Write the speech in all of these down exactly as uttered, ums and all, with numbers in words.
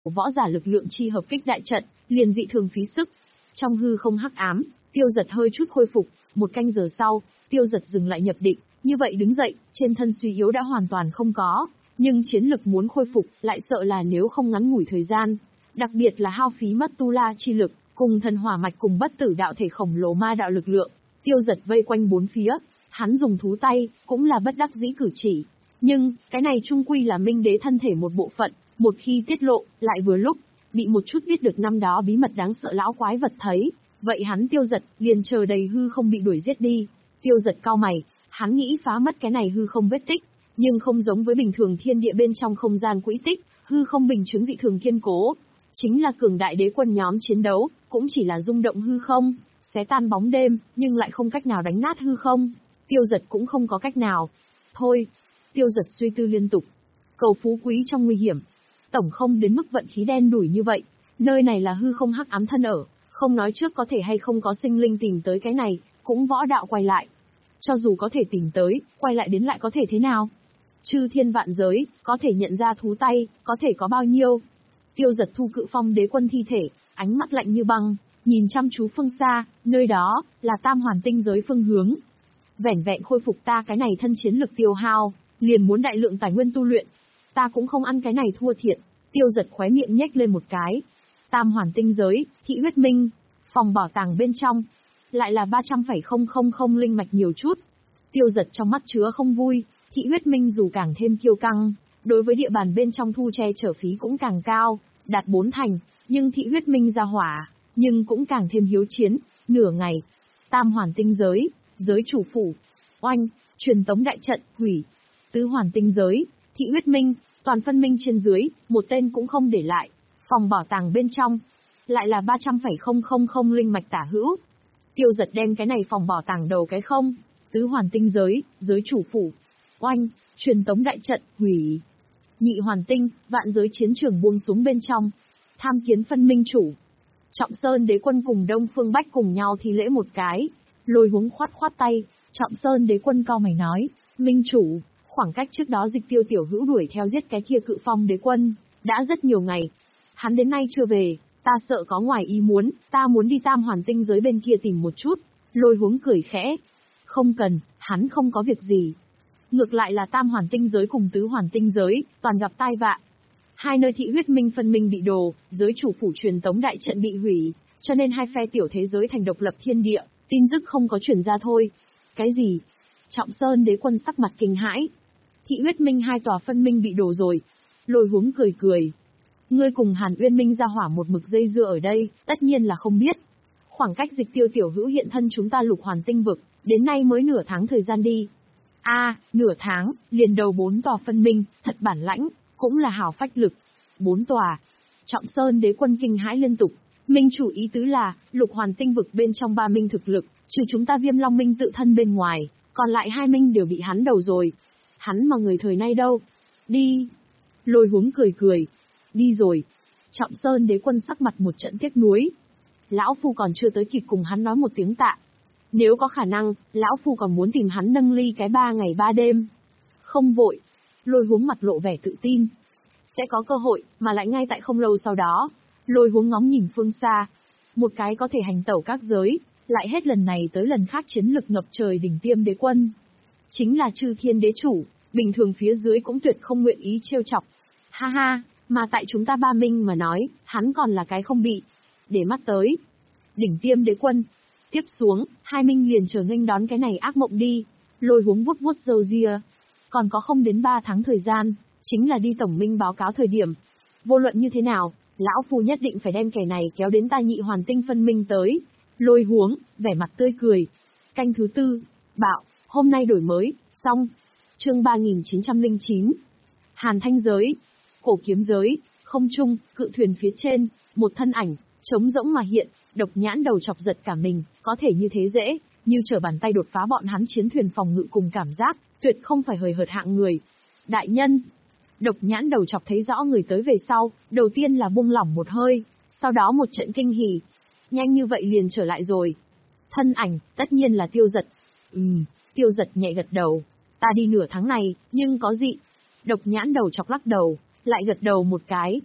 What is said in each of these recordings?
võ giả lực lượng chi hợp kích đại trận, liền dị thường phí sức. Trong hư không hắc ám, Tiêu Dật hơi chút khôi phục, một canh giờ sau, Tiêu Dật dừng lại nhập định, như vậy đứng dậy, trên thân suy yếu đã hoàn toàn không có, nhưng chiến lực muốn khôi phục, lại sợ là nếu không ngắn ngủi thời gian, đặc biệt là hao phí mất tu la chi lực, cùng thần hỏa mạch cùng bất tử đạo thể khổng lồ ma đạo lực lượng. Tiêu Dật vây quanh bốn phía, hắn dùng thú tay, cũng là bất đắc dĩ cử chỉ. Nhưng, cái này trung quy là Minh Đế thân thể một bộ phận, một khi tiết lộ, lại vừa lúc, bị một chút biết được năm đó bí mật đáng sợ lão quái vật thấy, vậy hắn Tiêu Dật liền chờ đầy hư không bị đuổi giết đi. Tiêu Dật cau mày, hắn nghĩ phá mất cái này hư không vết tích, nhưng không giống với bình thường thiên địa bên trong không gian quỹ tích, hư không bình chứng dị thường kiên cố. Chính là cường đại đế quân nhóm chiến đấu, cũng chỉ là rung động hư không, xé tan bóng đêm, nhưng lại không cách nào đánh nát hư không. Tiêu Dật cũng không có cách nào. Thôi, Tiêu Dật suy tư liên tục. Cầu phú quý trong nguy hiểm. Tổng không đến mức vận khí đen đủi như vậy. Nơi này là hư không hắc ám thân ở, không nói trước có thể hay không có sinh linh tìm tới cái này, cũng võ đạo quay lại. Cho dù có thể tìm tới, quay lại đến lại có thể thế nào? Chư thiên vạn giới, có thể nhận ra thú tay, có thể có bao nhiêu? Tiêu Dật thu cự phong đế quân thi thể, ánh mắt lạnh như băng, nhìn chăm chú phương xa, nơi đó, là tam hoàn tinh giới phương hướng. Vẻn vẹn khôi phục ta cái này thân chiến lực tiêu hao, liền muốn đại lượng tài nguyên tu luyện. Ta cũng không ăn cái này thua thiệt. Tiêu Dật khóe miệng nhếch lên một cái. Tam hoàn tinh giới, thị huyết minh, phòng bảo tàng bên trong, lại là ba trăm phẩy không không không linh mạch nhiều chút. Tiêu Dật trong mắt chứa không vui, thị huyết minh dù càng thêm kiêu căng, đối với địa bàn bên trong thu che chở phí cũng càng cao, đạt bốn thành, nhưng thị huyết minh ra hỏa, nhưng cũng càng thêm hiếu chiến, nửa ngày. Tam hoàn tinh giới, giới chủ phủ, oanh, truyền tống đại trận, hủy. Tứ hoàn tinh giới, thị huyết minh, toàn phân minh trên dưới, một tên cũng không để lại. Phòng bảo tàng bên trong, lại là ba trăm phẩy không không không linh mạch tả hữu. Tiêu Dật đem cái này phòng bảo tàng đầu cái không. Tứ hoàn tinh giới, giới chủ phủ, oanh, truyền tống đại trận, hủy. Nhị hoàn tinh, vạn giới chiến trường buông xuống bên trong. Tham kiến phân minh chủ. Trọng Sơn đế quân cùng Đông Phương Bách cùng nhau thi lễ một cái. Lôi Huống khoát khoát tay, Trọng Sơn đế quân cau mày nói, minh chủ, khoảng cách trước đó Dịch Tiêu tiểu hữu đuổi theo giết cái kia cự phong đế quân, đã rất nhiều ngày. Hắn đến nay chưa về, ta sợ có ngoài ý muốn, ta muốn đi tam hoàn tinh giới bên kia tìm một chút. Lôi Huống cười khẽ, không cần, hắn không có việc gì. Ngược lại là tam hoàn tinh giới cùng tứ hoàn tinh giới, toàn gặp tai vạ. Hai nơi thị huyết minh phân minh bị đồ, giới chủ phủ truyền tống đại trận bị hủy, cho nên hai phe tiểu thế giới thành độc lập thiên địa, tin tức không có truyền ra thôi. Cái gì? Trọng Sơn đế quân sắc mặt kinh hãi. Thị huyết minh hai tòa phân minh bị đổ rồi. Lôi Huống cười cười. Ngươi cùng Hàn Uyên Minh ra hỏa một mực dây dưa ở đây, tất nhiên là không biết. Khoảng cách Dịch Tiêu tiểu hữu hiện thân chúng ta lục hoàn tinh vực, đến nay mới nửa tháng thời gian đi. A, à, nửa tháng, liền đầu bốn tòa phân minh, thật bản lãnh, cũng là hào phách lực. Bốn tòa. Trọng Sơn đế quân kinh hãi liên tục. Minh chủ ý tứ là, lục hoàn tinh vực bên trong ba minh thực lực, trừ chúng ta Viêm Long Minh tự thân bên ngoài, còn lại hai minh đều bị hắn đầu rồi. Hắn mà người thời nay đâu? Đi. Lôi Huống cười cười. Đi rồi. Trọng Sơn đế quân sắc mặt một trận tiếc nuối. Lão Phu còn chưa tới kịp cùng hắn nói một tiếng tạ. Nếu có khả năng, Lão Phu còn muốn tìm hắn nâng ly cái ba ngày ba đêm. Không vội. Lôi Huống mặt lộ vẻ tự tin. Sẽ có cơ hội, mà lại ngay tại không lâu sau đó. Lôi Huống ngóng nhìn phương xa. Một cái có thể hành tẩu các giới, lại hết lần này tới lần khác chiến lực ngập trời đỉnh tiêm đế quân. Chính là Chư Thiên đế chủ, bình thường phía dưới cũng tuyệt không nguyện ý trêu chọc. Ha ha, mà tại chúng ta ba minh mà nói, hắn còn là cái không bị. Để mắt tới. Đỉnh tiêm đế quân. Tiếp xuống, hai minh liền chờ nghênh đón cái này ác mộng đi. Lôi Huống vuốt vuốt râu ria. Còn có không đến ba tháng thời gian, chính là đi tổng minh báo cáo thời điểm. Vô luận như thế nào, Lão Phu nhất định phải đem kẻ này kéo đến ta nhị hoàn tinh phân minh tới. Lôi Huống, vẻ mặt tươi cười. Canh thứ tư, bạo, hôm nay đổi mới, xong. Chương ba nghìn chín trăm lẻ chín. Hàn thanh giới, cổ kiếm giới, không trung, cự thuyền phía trên, một thân ảnh, trống rỗng mà hiện, độc nhãn đầu chọc giật cả mình, có thể như thế dễ, như trở bàn tay đột phá bọn hắn chiến thuyền phòng ngự cùng cảm giác, tuyệt không phải hời hợt hạng người. Đại nhân, độc nhãn đầu chọc thấy rõ người tới về sau, đầu tiên là buông lỏng một hơi, sau đó một trận kinh hỉ. Nhanh như vậy liền trở lại rồi. Thân ảnh, tất nhiên là Tiêu Dật. Ừm, Tiêu Dật nhẹ gật đầu. Ta đi nửa tháng này, nhưng có gì? Độc nhãn đầu chọc lắc đầu, lại gật đầu một cái.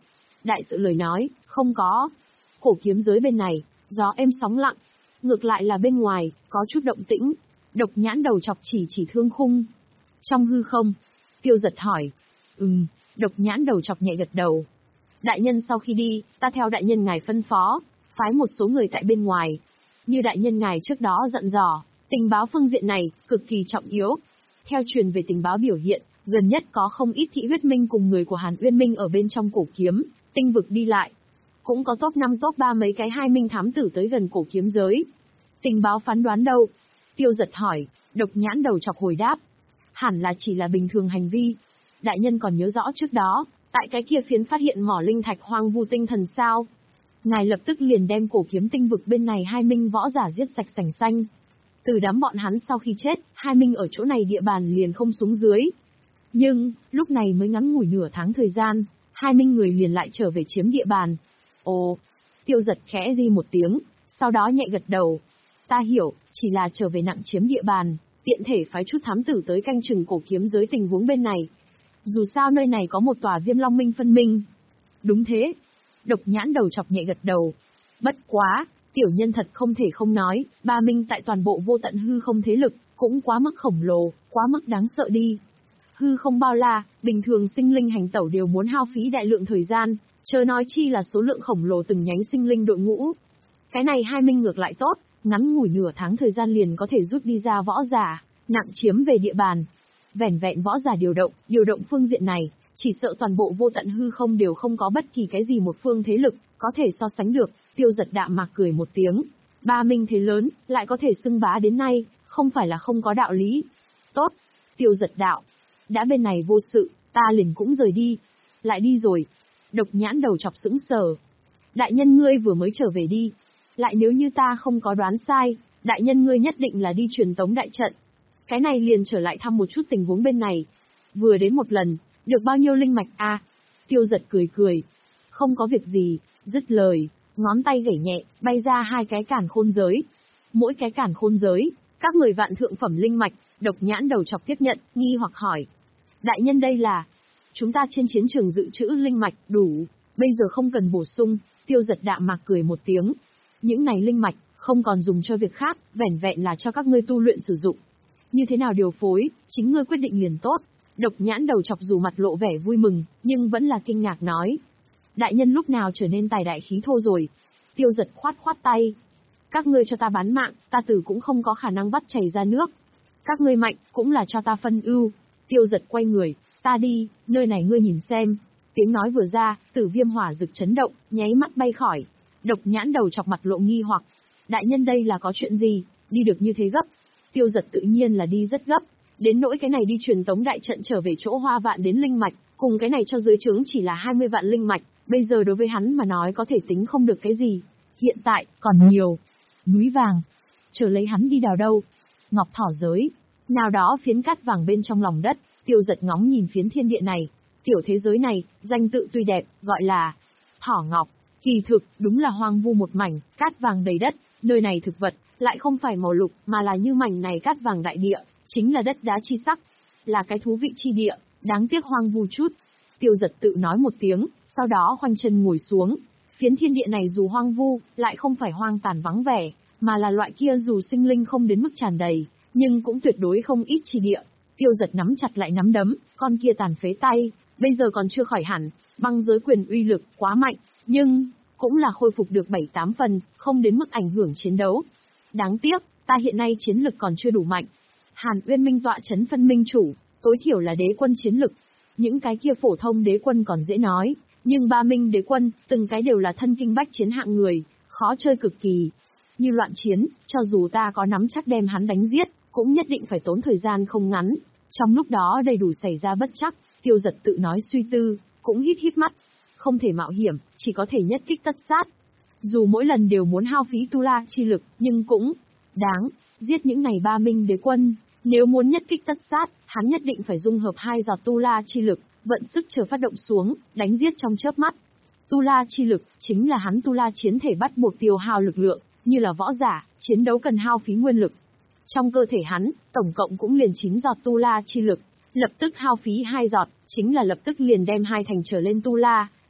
Đại sự lời nói, không có. Cổ kiếm giới bên này, gió êm sóng lặng. Ngược lại là bên ngoài, có chút động tĩnh. Độc nhãn đầu chọc chỉ chỉ thương khung. Trong hư không, Tiêu Giật hỏi. Ừm, độc nhãn đầu chọc nhẹ gật đầu. Đại nhân sau khi đi, ta theo đại nhân ngài phân phó, phái một số người tại bên ngoài. Như đại nhân ngài trước đó dặn dò, tình báo phương diện này, cực kỳ trọng yếu. Theo truyền về tình báo biểu hiện, gần nhất có không ít thị huyết minh cùng người của Hàn Uyên Minh ở bên trong cổ kiếm, tinh vực đi lại. Cũng có top năm top ba mấy cái hai minh thám tử tới gần cổ kiếm giới. Tình báo phán đoán đâu? Tiêu Giật hỏi, độc nhãn đầu chọc hồi đáp. Hẳn là chỉ là bình thường hành vi. Đại nhân còn nhớ rõ trước đó, tại cái kia phiến phát hiện mỏ linh thạch hoang vu tinh thần sao? Ngài lập tức liền đem cổ kiếm tinh vực bên này hai minh võ giả giết sạch sành xanh. Từ đám bọn hắn sau khi chết, hai minh ở chỗ này địa bàn liền không xuống dưới. Nhưng, lúc này mới ngắn ngủi nửa tháng thời gian, hai minh người liền lại trở về chiếm địa bàn. Ồ, Tiêu Giật khẽ di một tiếng, sau đó nhẹ gật đầu. Ta hiểu, chỉ là trở về nặng chiếm địa bàn, tiện thể phái chút thám tử tới canh chừng cổ kiếm giới tình huống bên này. Dù sao nơi này có một tòa Viêm Long Minh phân minh. Đúng thế. Độc nhãn đầu chọc nhẹ gật đầu. Bất quá, tiểu nhân thật không thể không nói, ba minh tại toàn bộ vô tận hư không thế lực, cũng quá mức khổng lồ, quá mức đáng sợ đi. Hư không bao la, bình thường sinh linh hành tẩu đều muốn hao phí đại lượng thời gian, chớ nói chi là số lượng khổng lồ từng nhánh sinh linh đội ngũ. Cái này hai minh ngược lại tốt, ngắn ngủi nửa tháng thời gian liền có thể rút đi ra võ giả, nặng chiếm về địa bàn. Vẻn vẹn võ giả điều động, điều động phương diện này, chỉ sợ toàn bộ vô tận hư không đều không có bất kỳ cái gì một phương thế lực, có thể so sánh được. Tiêu Giật đạm mạc cười một tiếng. Ba minh thế lớn, lại có thể xưng bá đến nay, không phải là không có đạo lý. Tốt. Tiêu Giật đạo. Đã bên này vô sự, ta liền cũng rời đi. Lại đi rồi. Độc nhãn đầu chọc sững sờ. Đại nhân ngươi vừa mới trở về đi. Lại nếu như ta không có đoán sai, đại nhân ngươi nhất định là đi truyền tống đại trận. Cái này liền trở lại thăm một chút tình huống bên này. Vừa đến một lần, được bao nhiêu linh mạch a? À? Tiêu Giật cười cười. Không có việc gì, dứt lời, ngón tay gảy nhẹ, bay ra hai cái cản khôn giới. Mỗi cái cản khôn giới, các người vạn thượng phẩm linh mạch. Độc nhãn đầu chọc tiếp nhận, nghi hoặc hỏi. Đại nhân đây là... Chúng ta trên chiến trường dự trữ linh mạch đủ, bây giờ không cần bổ sung. Tiêu Giật đạm mạc cười một tiếng. Những này linh mạch, không còn dùng cho việc khác, vẻn vẹn là cho các ngươi tu luyện sử dụng. Như thế nào điều phối, chính ngươi quyết định liền tốt. Độc nhãn đầu chọc dù mặt lộ vẻ vui mừng, nhưng vẫn là kinh ngạc nói. Đại nhân lúc nào trở nên tài đại khí thô rồi? Tiêu Giật khoát khoát tay. Các ngươi cho ta bán mạng, ta tử cũng không có khả năng vắt chảy ra nước. Các ngươi mạnh, cũng là cho ta phân ưu. Tiêu Giật quay người, ta đi, nơi này ngươi nhìn xem. Tiếng nói vừa ra, Tử Viêm hỏa rực chấn động, nháy mắt bay khỏi. Độc nhãn đầu chọc mặt lộ nghi hoặc. Đại nhân đây là có chuyện gì, đi được như thế gấp? Tiêu Giật tự nhiên là đi rất gấp. Đến nỗi cái này đi truyền tống đại trận trở về chỗ Hoa Vạn đến linh mạch, cùng cái này cho dưới trướng chỉ là hai mươi vạn linh mạch, bây giờ đối với hắn mà nói có thể tính không được cái gì. Hiện tại, còn nhiều. Núi vàng. Chờ lấy hắn đi đào đâu? Ngọc thỏ giới. Nào đó phiến cát vàng bên trong lòng đất, Tiêu Giật ngóng nhìn phiến thiên địa này. Tiểu thế giới này, danh tự tuy đẹp, gọi là Thỏ Ngọc. Kỳ thực, đúng là hoang vu một mảnh, cát vàng đầy đất, nơi này thực vật, lại không phải màu lục, mà là như mảnh này cát vàng đại địa, chính là đất đá chi sắc. Là cái thú vị chi địa, đáng tiếc hoang vu chút. Tiêu Giật tự nói một tiếng, sau đó khoanh chân ngồi xuống. Phiến thiên địa này dù hoang vu, lại không phải hoang tàn vắng vẻ, mà là loại kia dù sinh linh không đến mức tràn đầy, nhưng cũng tuyệt đối không ít chi địa. Tiêu Giật nắm chặt lại nắm đấm, con kia tàn phế tay, bây giờ còn chưa khỏi hẳn, băng giới quyền uy lực quá mạnh, nhưng cũng là khôi phục được bảy tám phần, không đến mức ảnh hưởng chiến đấu. Đáng tiếc, ta hiện nay chiến lực còn chưa đủ mạnh. Hàn Uyên Minh tọa chấn phân minh chủ, tối thiểu là đế quân chiến lực. Những cái kia phổ thông đế quân còn dễ nói, nhưng ba minh đế quân, từng cái đều là thân kinh bách chiến hạng người, khó chơi cực kỳ. Như loạn chiến, cho dù ta có nắm chắc đem hắn đánh giết, cũng nhất định phải tốn thời gian không ngắn. Trong lúc đó đầy đủ xảy ra bất chắc, Tiêu Giật tự nói suy tư, cũng híp híp mắt. Không thể mạo hiểm, chỉ có thể nhất kích tất sát. Dù mỗi lần đều muốn hao phí tu la chi lực, nhưng cũng đáng, giết những này ba minh đế quân. Nếu muốn nhất kích tất sát, hắn nhất định phải dung hợp hai giọt tu la chi lực, vận sức chờ phát động xuống, đánh giết trong chớp mắt. Tu la chi lực, chính là hắn tu la chiến thể bắt buộc tiêu hao lực lượng, như là võ giả, chiến đấu cần hao phí nguyên lực. Trong cơ thể hắn, tổng cộng cũng liền chín giọt tu la chi lực, lập tức hao phí hai giọt, chính là lập tức liền đem hai thành trở lên tu la,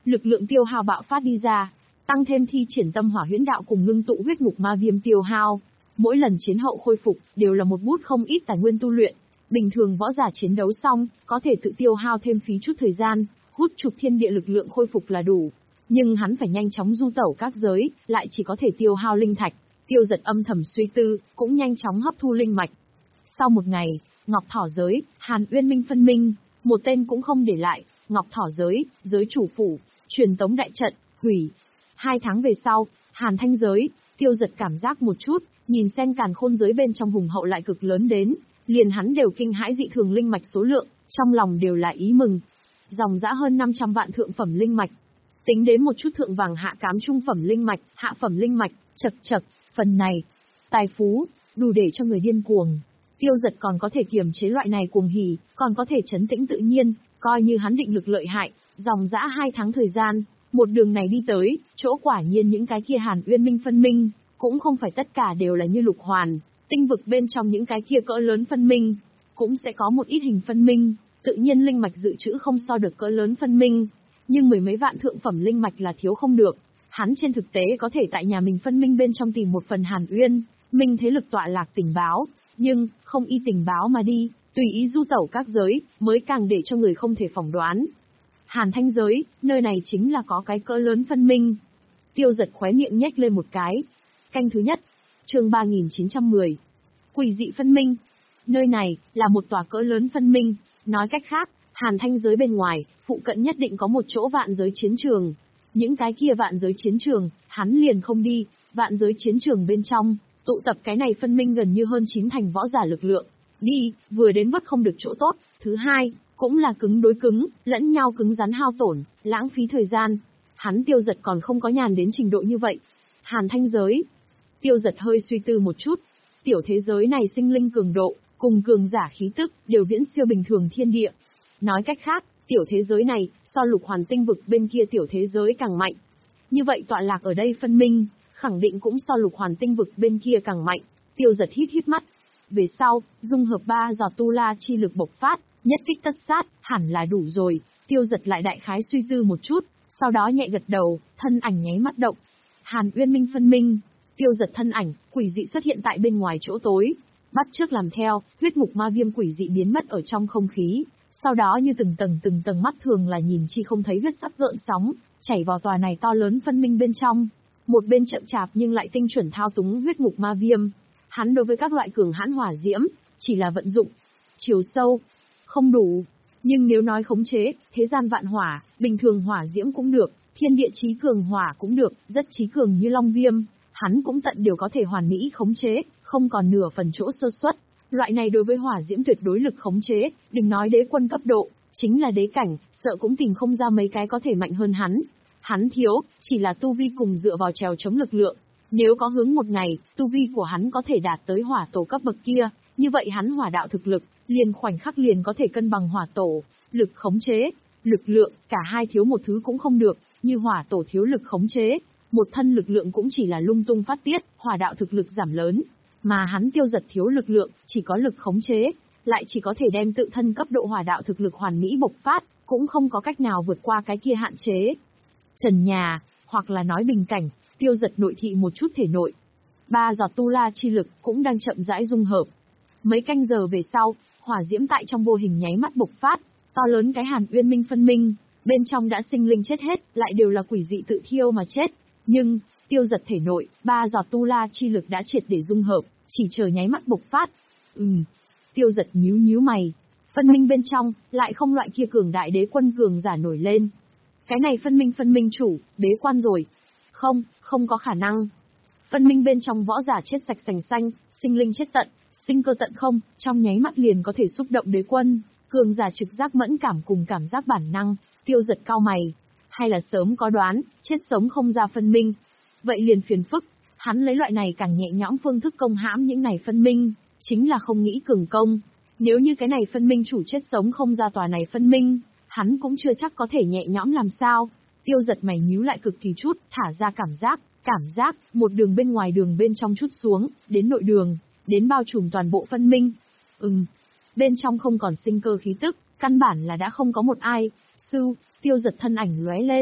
Lực lượng tiêu hao bạo phát đi ra, tăng thêm thi triển tâm hỏa huyễn đạo cùng ngưng tụ huyết ngục ma viêm tiêu hao. Mỗi lần chiến hậu khôi phục, đều là một bút không ít tài nguyên tu luyện. Bình thường võ giả chiến đấu xong, có thể tự tiêu hao thêm phí chút thời gian, hút chục thiên địa lực lượng khôi phục là đủ. Nhưng hắn phải nhanh chóng du tẩu các giới, lại chỉ có thể tiêu hao linh thạch. Tiêu Giật âm thầm suy tư, cũng nhanh chóng hấp thu linh mạch. Sau một ngày, Ngọc Thỏ giới, Hàn Uyên Minh phân minh, một tên cũng không để lại. Ngọc Thỏ giới, giới chủ phủ, truyền tống đại trận, hủy. Hai tháng về sau, Hàn Thanh giới, Tiêu Giật cảm giác một chút, nhìn xem càn khôn giới bên trong hùng hậu lại cực lớn đến, liền hắn đều kinh hãi dị thường linh mạch số lượng, trong lòng đều là ý mừng. Dòng dã hơn năm trăm vạn thượng phẩm linh mạch. Tính đến một chút thượng vàng hạ cám trung phẩm linh mạch, hạ phẩm linh mạch, chật chật, phần này, tài phú, đủ để cho người điên cuồng. Tiêu Giật còn có thể kiềm chế loại này cuồng hỉ, còn có thể trấn tĩnh tự nhiên, coi như hắn định lực lợi hại, dòng dã hai tháng thời gian, một đường này đi tới, chỗ quả nhiên những cái kia Hàn Uyên Minh phân minh, cũng không phải tất cả đều là như lục hoàn, tinh vực bên trong những cái kia cỡ lớn phân minh, cũng sẽ có một ít hình phân minh, tự nhiên linh mạch dự trữ không so được cỡ lớn phân minh, nhưng mười mấy vạn thượng phẩm linh mạch là thiếu không được. Hắn trên thực tế có thể tại nhà mình phân minh bên trong tìm một phần Hàn Uyên Minh thế lực tọa lạc tình báo, nhưng không y tình báo mà đi, tùy ý du tẩu các giới, mới càng để cho người không thể phỏng đoán. Hàn Thanh giới, nơi này chính là có cái cỡ lớn phân minh. Tiêu Giật khóe miệng nhếch lên một cái. Canh thứ nhất, chương ba nghìn chín trăm mười. Quỷ dị phân minh. Nơi này là một tòa cỡ lớn phân minh, nói cách khác, Hàn Thanh giới bên ngoài, phụ cận nhất định có một chỗ vạn giới chiến trường. Những cái kia vạn giới chiến trường, hắn liền không đi, vạn giới chiến trường bên trong, tụ tập cái này phân minh gần như hơn chín thành võ giả lực lượng. Đi, vừa đến vất không được chỗ tốt, thứ hai, cũng là cứng đối cứng, lẫn nhau cứng rắn hao tổn, lãng phí thời gian. Hắn Tiêu Giật còn không có nhàn đến trình độ như vậy. Hàn Thanh giới. Tiêu Giật hơi suy tư một chút. Tiểu thế giới này sinh linh cường độ, cùng cường giả khí tức, đều viễn siêu bình thường thiên địa. Nói cách khác, tiểu thế giới này, so lục hoàn tinh vực bên kia tiểu thế giới càng mạnh. Như vậy tọa lạc ở đây phân minh, khẳng định cũng so lục hoàn tinh vực bên kia càng mạnh. Tiêu Giật hít hít mắt. Về sau, dung hợp ba giọt tu la chi lực bộc phát, nhất kích tất sát, hẳn là đủ rồi. Tiêu Giật lại đại khái suy tư một chút, sau đó nhẹ gật đầu, thân ảnh nháy mắt động. Hàn Uyên Minh phân minh. Tiêu Giật thân ảnh, quỷ dị xuất hiện tại bên ngoài chỗ tối. Bắt trước làm theo, huyết ngục ma viêm quỷ dị biến mất ở trong không khí. Sau đó như từng tầng từng tầng mắt thường là nhìn chi không thấy huyết sắc gợn sóng, chảy vào tòa này to lớn phân minh bên trong. Một bên chậm chạp nhưng lại tinh chuẩn thao túng huyết ngục ma viêm. Hắn đối với các loại cường hãn hỏa diễm, chỉ là vận dụng. Chiều sâu, không đủ. Nhưng nếu nói khống chế, thế gian vạn hỏa, bình thường hỏa diễm cũng được, thiên địa chí cường hỏa cũng được, rất chí cường như long viêm, hắn cũng tận đều có thể hoàn mỹ khống chế, không còn nửa phần chỗ sơ suất. Loại này đối với hỏa diễm tuyệt đối lực khống chế, đừng nói đế quân cấp độ, chính là đế cảnh, sợ cũng tìm không ra mấy cái có thể mạnh hơn hắn. Hắn thiếu, chỉ là tu vi cùng dựa vào trèo chống lực lượng. Nếu có hướng một ngày, tu vi của hắn có thể đạt tới hỏa tổ cấp bậc kia, như vậy hắn hỏa đạo thực lực, liền khoảnh khắc liền có thể cân bằng hỏa tổ, lực khống chế, lực lượng, cả hai thiếu một thứ cũng không được, như hỏa tổ thiếu lực khống chế, một thân lực lượng cũng chỉ là lung tung phát tiết, hỏa đạo thực lực giảm lớn, mà hắn Tiêu Giật thiếu lực lượng, chỉ có lực khống chế, lại chỉ có thể đem tự thân cấp độ hỏa đạo thực lực hoàn mỹ bộc phát, cũng không có cách nào vượt qua cái kia hạn chế. Trần nhà, hoặc là nói bình cảnh, Tiêu Giật nội thị một chút thể nội. Ba giọt tu la chi lực cũng đang chậm rãi dung hợp. Mấy canh giờ về sau, hỏa diễm tại trong vô hình nháy mắt bộc phát, to lớn cái Hàn Uyên Minh phân minh, bên trong đã sinh linh chết hết, lại đều là quỷ dị tự thiêu mà chết. Nhưng, Tiêu Giật thể nội, ba giọt tu la chi lực đã triệt để dung hợp, chỉ chờ nháy mắt bộc phát. Ừm. Tiêu Giật nhíu nhíu mày. Phân minh bên trong, lại không loại kia cường đại đế quân cường giả nổi lên. Cái này phân minh phân minh chủ, đế quan rồi. Không, không có khả năng. Phân minh bên trong võ giả chết sạch sành xanh, sinh linh chết tận, sinh cơ tận không, trong nháy mắt liền có thể xúc động đế quân, cường giả trực giác mẫn cảm cùng cảm giác bản năng. Tiêu Giật cau mày. Hay là sớm có đoán, chết sống không ra phân minh. Vậy liền phiền phức, hắn lấy loại này càng nhẹ nhõm phương thức công hãm những này phân minh, chính là không nghĩ cường công. Nếu như cái này phân minh chủ chết sống không ra tòa này phân minh, hắn cũng chưa chắc có thể nhẹ nhõm làm sao. Tiêu Giật mày nhíu lại cực kỳ chút, thả ra cảm giác, cảm giác, một đường bên ngoài đường bên trong chút xuống, đến nội đường, đến bao trùm toàn bộ phân minh. Ừm, bên trong không còn sinh cơ khí tức, căn bản là đã không có một ai. Sư, Tiêu Giật thân ảnh lóe lên,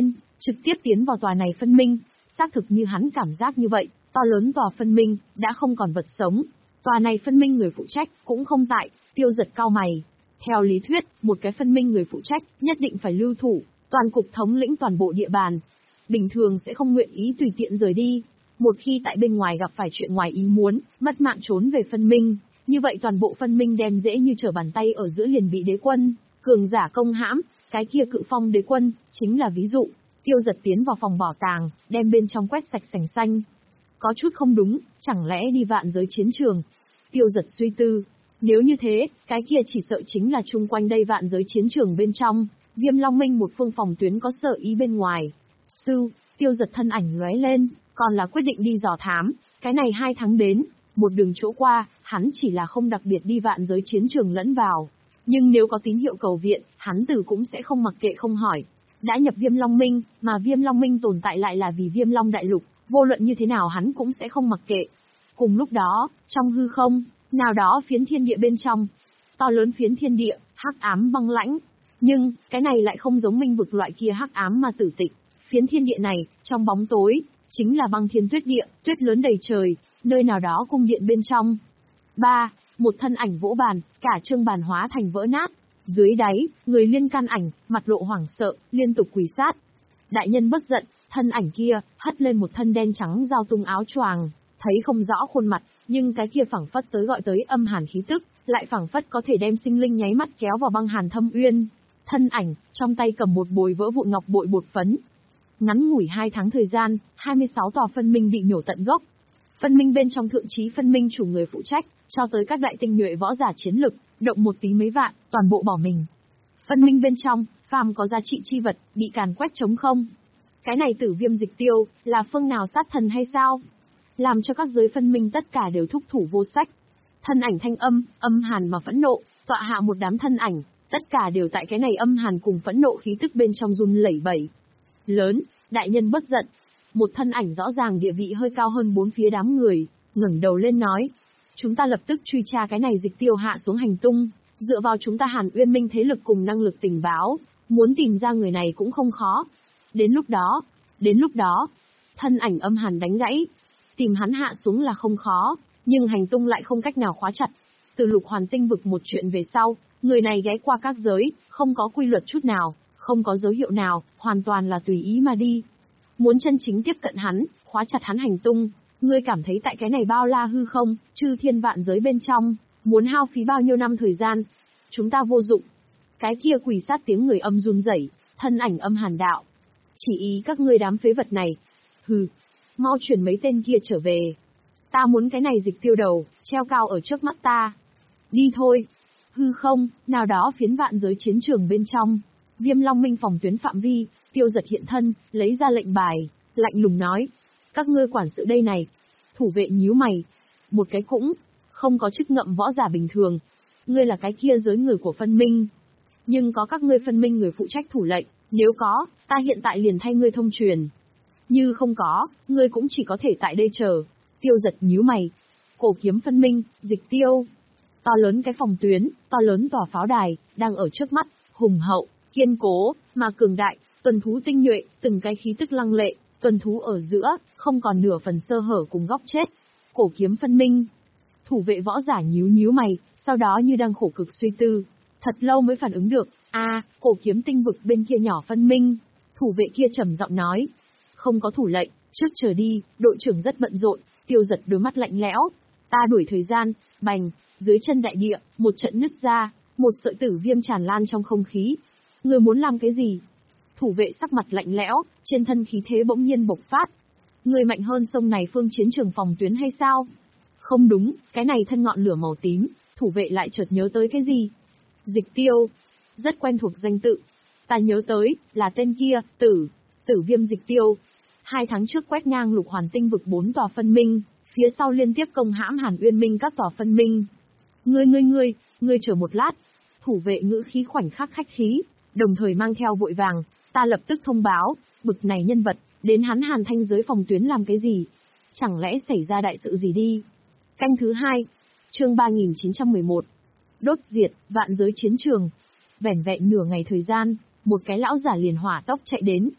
trực tiếp tiến vào tòa này phân minh. Xác thực như hắn cảm giác như vậy, to lớn tòa phân minh, đã không còn vật sống. Tòa này phân minh người phụ trách, cũng không tại, Tiêu Giật cau mày. Theo lý thuyết, một cái phân minh người phụ trách, nhất định phải lưu thủ, toàn cục thống lĩnh toàn bộ địa bàn. Bình thường sẽ không nguyện ý tùy tiện rời đi. Một khi tại bên ngoài gặp phải chuyện ngoài ý muốn, mất mạng trốn về phân minh, như vậy toàn bộ phân minh đem dễ như trở bàn tay ở giữa liền bị đế quân, cường giả công hãm, cái kia Cự Phong đế quân, chính là ví dụ. Tiêu Giật tiến vào phòng bảo tàng, đem bên trong quét sạch sành xanh. Có chút không đúng, chẳng lẽ đi vạn giới chiến trường? Tiêu Giật suy tư, nếu như thế, cái kia chỉ sợ chính là chung quanh đây vạn giới chiến trường bên trong, Viêm Long Minh một phương phòng tuyến có sợ ý bên ngoài. Sư, Tiêu Giật thân ảnh lóe lên, còn là quyết định đi dò thám, cái này hai tháng đến, một đường chỗ qua, hắn chỉ là không đặc biệt đi vạn giới chiến trường lẫn vào. Nhưng nếu có tín hiệu cầu viện, hắn tử cũng sẽ không mặc kệ không hỏi. Đã nhập Viêm Long Minh, mà Viêm Long Minh tồn tại lại là vì Viêm Long Đại Lục, vô luận như thế nào hắn cũng sẽ không mặc kệ. Cùng lúc đó, trong hư không, nào đó phiến thiên địa bên trong, to lớn phiến thiên địa, hắc ám băng lãnh. Nhưng, cái này lại không giống minh vực loại kia hắc ám mà tử tịch. Phiến thiên địa này, trong bóng tối, chính là băng thiên tuyết địa, tuyết lớn đầy trời, nơi nào đó cung điện bên trong. ba. Một thân ảnh vỗ bàn, cả trương bàn hóa thành vỡ nát. Dưới đáy, người liên can ảnh, mặt lộ hoảng sợ, liên tục quỳ sát. Đại nhân bất giận, thân ảnh kia, hất lên một thân đen trắng giao tung áo choàng, thấy không rõ khuôn mặt, nhưng cái kia phảng phất tới gọi tới âm hàn khí tức, lại phảng phất có thể đem sinh linh nháy mắt kéo vào băng hàn thâm uyên. Thân ảnh, trong tay cầm một bồi vỡ vụn ngọc bội bột phấn. Ngắn ngủi hai tháng thời gian, hai mươi sáu tòa phân minh bị nhổ tận gốc. Phân minh bên trong thượng trí phân minh chủ người phụ trách, cho tới các đại tinh nhuệ võ giả chiến lực, động một tí mấy vạn, toàn bộ bỏ mình. Phân minh bên trong, phàm có giá trị chi vật, bị càn quét trống không. Cái này Tử Viêm Dịch Tiêu, là phương nào sát thần hay sao? Làm cho các giới phân minh tất cả đều thúc thủ vô sách. Thân ảnh thanh âm, âm hàn mà phẫn nộ, tọa hạ một đám thân ảnh, tất cả đều tại cái này âm hàn cùng phẫn nộ khí tức bên trong run lẩy bẩy. Lớn, đại nhân bất giận. Một thân ảnh rõ ràng địa vị hơi cao hơn bốn phía đám người, ngẩng đầu lên nói. Chúng ta lập tức truy tra cái này Dịch Tiêu hạ xuống hành tung, dựa vào chúng ta Hàn Uyên Minh thế lực cùng năng lực tình báo, muốn tìm ra người này cũng không khó. Đến lúc đó, đến lúc đó, thân ảnh âm hàn đánh gãy. Tìm hắn hạ xuống là không khó, nhưng hành tung lại không cách nào khóa chặt. Từ Lục Hoàn Tinh vực một chuyện về sau, người này ghé qua các giới, không có quy luật chút nào, không có dấu hiệu nào, hoàn toàn là tùy ý mà đi. Muốn chân chính tiếp cận hắn, khóa chặt hắn hành tung, ngươi cảm thấy tại cái này bao la hư không, chư thiên vạn giới bên trong, muốn hao phí bao nhiêu năm thời gian? Chúng ta vô dụng. Cái kia quỳ sát tiếng người âm run rẩy, thân ảnh âm hàn đạo. Chỉ ý các ngươi đám phế vật này. Hừ, mau chuyển mấy tên kia trở về. Ta muốn cái này Dịch Tiêu đầu, treo cao ở trước mắt ta. Đi thôi. Hư không, nào đó phiến vạn giới chiến trường bên trong. Viêm Long Minh phòng tuyến phạm vi, Tiêu Giật hiện thân, lấy ra lệnh bài, lạnh lùng nói. Các ngươi quản sự đây này. Thủ vệ nhíu mày. Một cái cũng, không có chức ngậm võ giả bình thường. Ngươi là cái kia giới người của phân minh. Nhưng có các ngươi phân minh người phụ trách thủ lệnh, nếu có, ta hiện tại liền thay ngươi thông truyền. Như không có, ngươi cũng chỉ có thể tại đây chờ. Tiêu Giật nhíu mày. Cổ kiếm phân minh, Dịch Tiêu. To lớn cái phòng tuyến, to lớn tòa pháo đài, đang ở trước mắt, hùng hậu, kiên cố, mà cường đại, tuần thú tinh nhuệ, từng cái khí tức lăng lệ, tuần thú ở giữa, không còn nửa phần sơ hở cùng góc chết. Cổ kiếm phân minh. Thủ vệ võ giả nhíu nhíu mày, sau đó như đang khổ cực suy tư. Thật lâu mới phản ứng được, a, à, cổ kiếm tinh vực bên kia nhỏ phân minh. Thủ vệ kia trầm giọng nói. Không có thủ lệnh, trước chờ đi, đội trưởng rất bận rộn. Tiêu Giật đôi mắt lạnh lẽo. Ta đuổi thời gian, bành, dưới chân đại địa, một trận nứt ra, một sợi tử viêm tràn lan trong không khí. Người muốn làm cái gì? Thủ vệ sắc mặt lạnh lẽo, trên thân khí thế bỗng nhiên bộc phát. Người mạnh hơn sông này phương chiến trường phòng tuyến hay sao? Không đúng, cái này thân ngọn lửa màu tím, thủ vệ lại chợt nhớ tới cái gì? Dịch Tiêu. Rất quen thuộc danh tự. Ta nhớ tới, là tên kia, tử, tử viêm Dịch Tiêu. Hai tháng trước quét ngang Lục Hoàn Tinh vực bốn tòa phân minh, phía sau liên tiếp công hãm Hàn Uyên Minh các tòa phân minh. Ngươi ngươi ngươi, ngươi chờ một lát. Thủ vệ ngữ khí khoảnh khắc khách khí, đồng thời mang theo vội vàng, ta lập tức thông báo, bực này nhân vật, đến hắn Hàn Thanh giới phòng tuyến làm cái gì? Chẳng lẽ xảy ra đại sự gì đi? Canh thứ hai, chương ba nghìn chín trăm mười một. Đốt diệt, vạn giới chiến trường. Vẻn vẹn nửa ngày thời gian, một cái lão giả liền hỏa tốc chạy đến.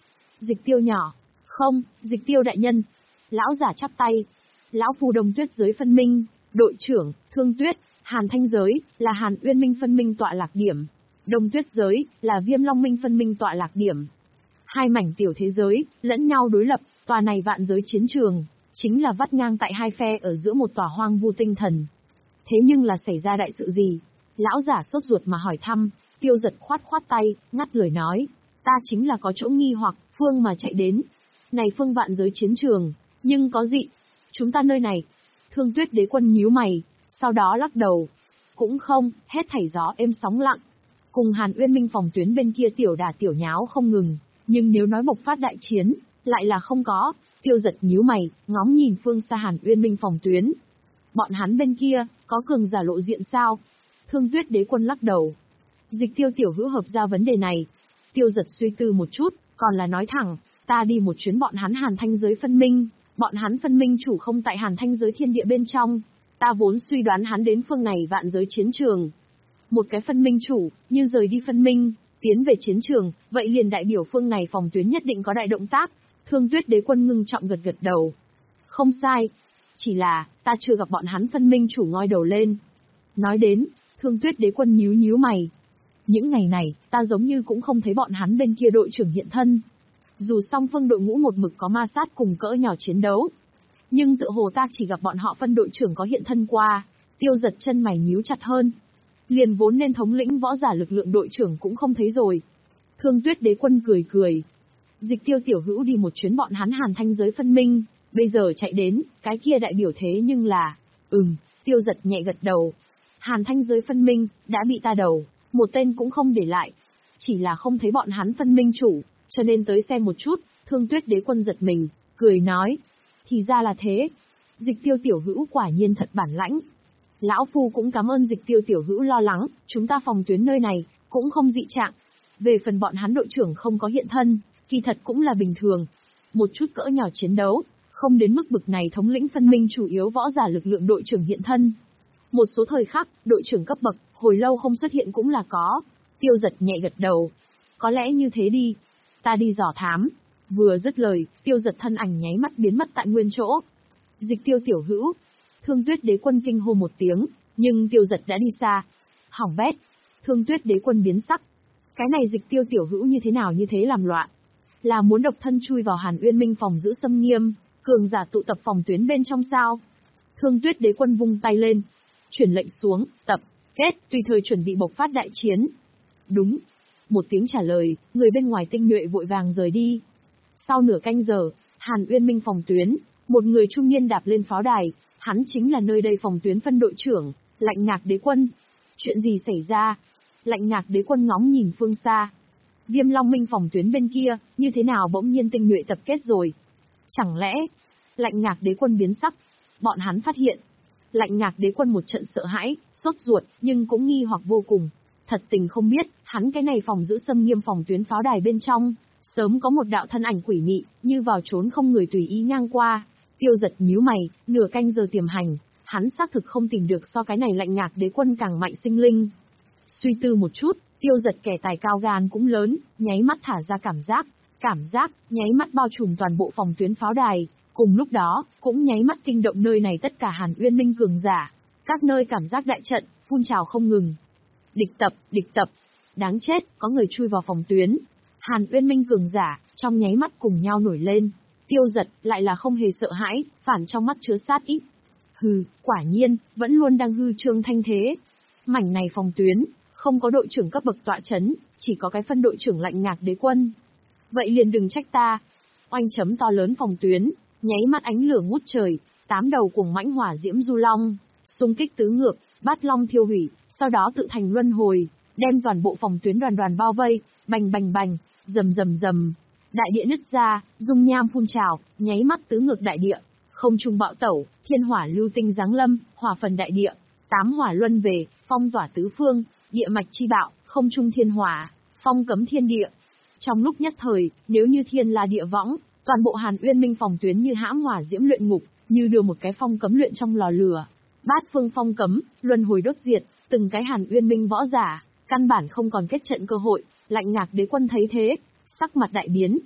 Dịch Tiêu nhỏ. Không, Dịch Tiêu đại nhân. Lão giả chắp tay. Lão phu Đông Tuyết giới phân minh, đội trưởng, Thương Tuyết, Hàn Thanh giới, là Hàn Uyên Minh phân minh tọa lạc điểm. Đông Tuyết giới, là Viêm Long Minh phân minh tọa lạc điểm. Hai mảnh tiểu thế giới, lẫn nhau đối lập, tòa này vạn giới chiến trường, chính là vắt ngang tại hai phe ở giữa một tòa hoang vu tinh thần. Thế nhưng là xảy ra đại sự gì? Lão giả sốt ruột mà hỏi thăm. Tiêu Giật khoát khoát tay, ngắt lời nói. Ta chính là có chỗ nghi hoặc, phương mà chạy đến. Này phương vạn giới chiến trường, nhưng có dị. Chúng ta nơi này. Thương Tuyết đế quân nhíu mày, sau đó lắc đầu. Cũng không, hết thảy gió êm sóng lặng. Cùng Hàn Uyên Minh phòng tuyến bên kia tiểu đà tiểu nháo không ngừng, nhưng nếu nói bộc phát đại chiến, lại là không có. Tiêu Giật nhíu mày, ngóng nhìn phương xa Hàn Uyên Minh phòng tuyến. Bọn hắn bên kia, có cường giả lộ diện sao? Thương Tuyết đế quân lắc đầu. Dịch Tiêu tiểu hữu hợp ra vấn đề này. Tiêu Giật suy tư một chút, còn là nói thẳng, ta đi một chuyến bọn hắn Hàn Thanh giới phân minh, bọn hắn phân minh chủ không tại Hàn Thanh giới thiên địa bên trong, ta vốn suy đoán hắn đến phương này vạn giới chiến trường. Một cái phân minh chủ, như rời đi phân minh, tiến về chiến trường, vậy liền đại biểu phương này phòng tuyến nhất định có đại động tác. Thương Tuyết đế quân ngưng trọng gật gật đầu. Không sai. Chỉ là, ta chưa gặp bọn hắn phân minh chủ ngoi đầu lên. Nói đến, Thương Tuyết đế quân nhíu nhíu mày. Những ngày này, ta giống như cũng không thấy bọn hắn bên kia đội trưởng hiện thân. Dù song phương đội ngũ một mực có ma sát cùng cỡ nhỏ chiến đấu, nhưng tựa hồ ta chỉ gặp bọn họ phân đội trưởng có hiện thân qua. Tiêu Giật chân mày nhíu chặt hơn. Liền vốn nên thống lĩnh võ giả lực lượng đội trưởng cũng không thấy rồi. Thương Tuyết đế quân cười cười. Dịch Tiêu tiểu hữu đi một chuyến bọn hắn Hàn Thanh giới phân minh, bây giờ chạy đến, cái kia đại biểu thế nhưng là... Ừm, Tiêu Giật nhẹ gật đầu. Hàn Thanh giới phân minh, đã bị ta đầu, một tên cũng không để lại. Chỉ là không thấy bọn hắn phân minh chủ, cho nên tới xem một chút. Thương Tuyết đế quân giật mình, cười nói. Thì ra là thế. Dịch Tiêu tiểu hữu quả nhiên thật bản lãnh. Lão phu cũng cảm ơn Dịch Tiêu tiểu hữu lo lắng, chúng ta phòng tuyến nơi này, cũng không dị trạng. Về phần bọn hắn đội trưởng không có hiện thân, kỳ thật cũng là bình thường. Một chút cỡ nhỏ chiến đấu, không đến mức bực này thống lĩnh phân minh chủ yếu võ giả lực lượng đội trưởng hiện thân. Một số thời khắc, đội trưởng cấp bậc, hồi lâu không xuất hiện cũng là có. Tiêu Giật nhẹ gật đầu. Có lẽ như thế đi. Ta đi dò thám. Vừa dứt lời, Tiêu Giật thân ảnh nháy mắt biến mất tại nguyên chỗ. Dịch Tiêu tiểu hữu. Thương Tuyết đế quân kinh hô một tiếng, nhưng Tiêu Giật đã đi xa. Hỏng bét. Thương Tuyết đế quân biến sắc. Cái này Dịch Tiêu tiểu hữu như thế nào như thế làm loạn? Là muốn độc thân chui vào Hàn Uyên Minh phòng giữ xâm nghiêm, cường giả tụ tập phòng tuyến bên trong sao? Thương Tuyết đế quân vung tay lên, chuyển lệnh xuống, tập, kết, tùy thời chuẩn bị bộc phát đại chiến. Đúng. Một tiếng trả lời, người bên ngoài tinh nhuệ vội vàng rời đi. Sau nửa canh giờ, Hàn Uyên Minh phòng tuyến, một người trung niên đạp lên pháo đài, hắn chính là nơi đây phòng tuyến phân đội trưởng, Lạnh Ngạc đế quân. Chuyện gì xảy ra? Lạnh Ngạc đế quân ngóng nhìn phương xa. Viêm Long Minh phòng tuyến bên kia, như thế nào bỗng nhiên tinh nhuệ tập kết rồi? Chẳng lẽ... Lạnh Ngạc đế quân biến sắc. Bọn hắn phát hiện. Lạnh Ngạc đế quân một trận sợ hãi, sốt ruột, nhưng cũng nghi hoặc vô cùng. Thật tình không biết, hắn cái này phòng giữ xâm nghiêm phòng tuyến pháo đài bên trong, sớm có một đạo thân ảnh quỷ mị, như vào trốn không người tùy ý ngang qua. Tiêu Giật nhíu mày, nửa canh giờ tiềm hành, hắn xác thực không tìm được so cái này Lạnh Ngạc đế quân càng mạnh sinh linh. Suy tư một chút, Tiêu Giật kẻ tài cao gan cũng lớn, nháy mắt thả ra cảm giác, cảm giác, nháy mắt bao trùm toàn bộ phòng tuyến pháo đài, cùng lúc đó, cũng nháy mắt kinh động nơi này tất cả Hàn Uyên Minh cường giả, các nơi cảm giác đại trận, phun trào không ngừng. Địch tập, địch tập, đáng chết, có người chui vào phòng tuyến. Hàn Uyên Minh cường giả, trong nháy mắt cùng nhau nổi lên. Tiêu Giật, lại là không hề sợ hãi, phản trong mắt chứa sát ý. Hừ, quả nhiên, vẫn luôn đang hư trương thanh thế. Mảnh này phòng tuyến, không có đội trưởng cấp bậc tọa chấn, chỉ có cái phân đội trưởng Lạnh Ngạc đế quân. Vậy liền đừng trách ta. Oanh chấm to lớn phòng tuyến, nháy mắt ánh lửa ngút trời, tám đầu cùng mãnh hỏa diễm du long, xung kích tứ ngược, bát long thiêu hủy, sau đó tự thành luân hồi, đem toàn bộ phòng tuyến đoàn đoàn bao vây, bành bành bành, rầm rầm rầm. Đại địa nứt ra, dung nham phun trào, nháy mắt tứ ngược đại địa, không trung bạo tẩu, thiên hỏa lưu tinh giáng lâm, hỏa phần đại địa, tám hỏa luân về, phong tỏa tứ phương, địa mạch chi bạo, không trung thiên hỏa, phong cấm thiên địa. Trong lúc nhất thời, nếu như thiên là địa võng, toàn bộ Hàn Uyên Minh phòng tuyến như hãm hỏa diễm luyện ngục, như đưa một cái phong cấm luyện trong lò lửa. Bát phương phong cấm, luân hồi đốt diệt, từng cái Hàn Uyên Minh võ giả, căn bản không còn kết trận cơ hội. Lạnh Ngạc đế quân thấy thế, sắc mặt đại biến.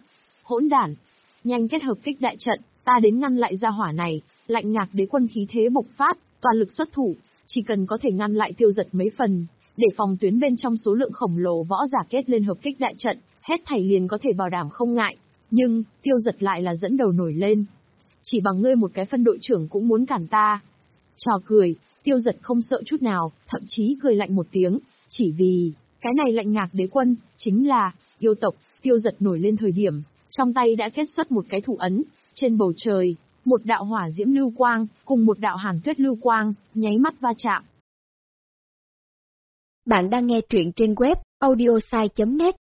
Hỗn đản, nhanh kết hợp kích đại trận, ta đến ngăn lại gia hỏa này. Lạnh Ngạc Đế Quân khí thế bộc phát, toàn lực xuất thủ, chỉ cần có thể ngăn lại Tiêu Dật mấy phần, để phòng tuyến bên trong số lượng khổng lồ võ giả kết lên hợp kích đại trận, hết thảy liền có thể bảo đảm không ngại. Nhưng, Tiêu Dật lại là dẫn đầu nổi lên. Chỉ bằng ngươi một cái phân đội trưởng cũng muốn cản ta. Trò cười, Tiêu Dật không sợ chút nào, thậm chí cười lạnh một tiếng, chỉ vì, cái này Lạnh Ngạc Đế Quân, chính là, yêu tộc. Tiêu Dật nổi lên thời điểm, trong tay đã kết xuất một cái thủ ấn, trên bầu trời, một đạo hỏa diễm lưu quang, cùng một đạo hàn tuyết lưu quang, nháy mắt va chạm. Bạn đang nghe truyện trên web audiosai chấm net.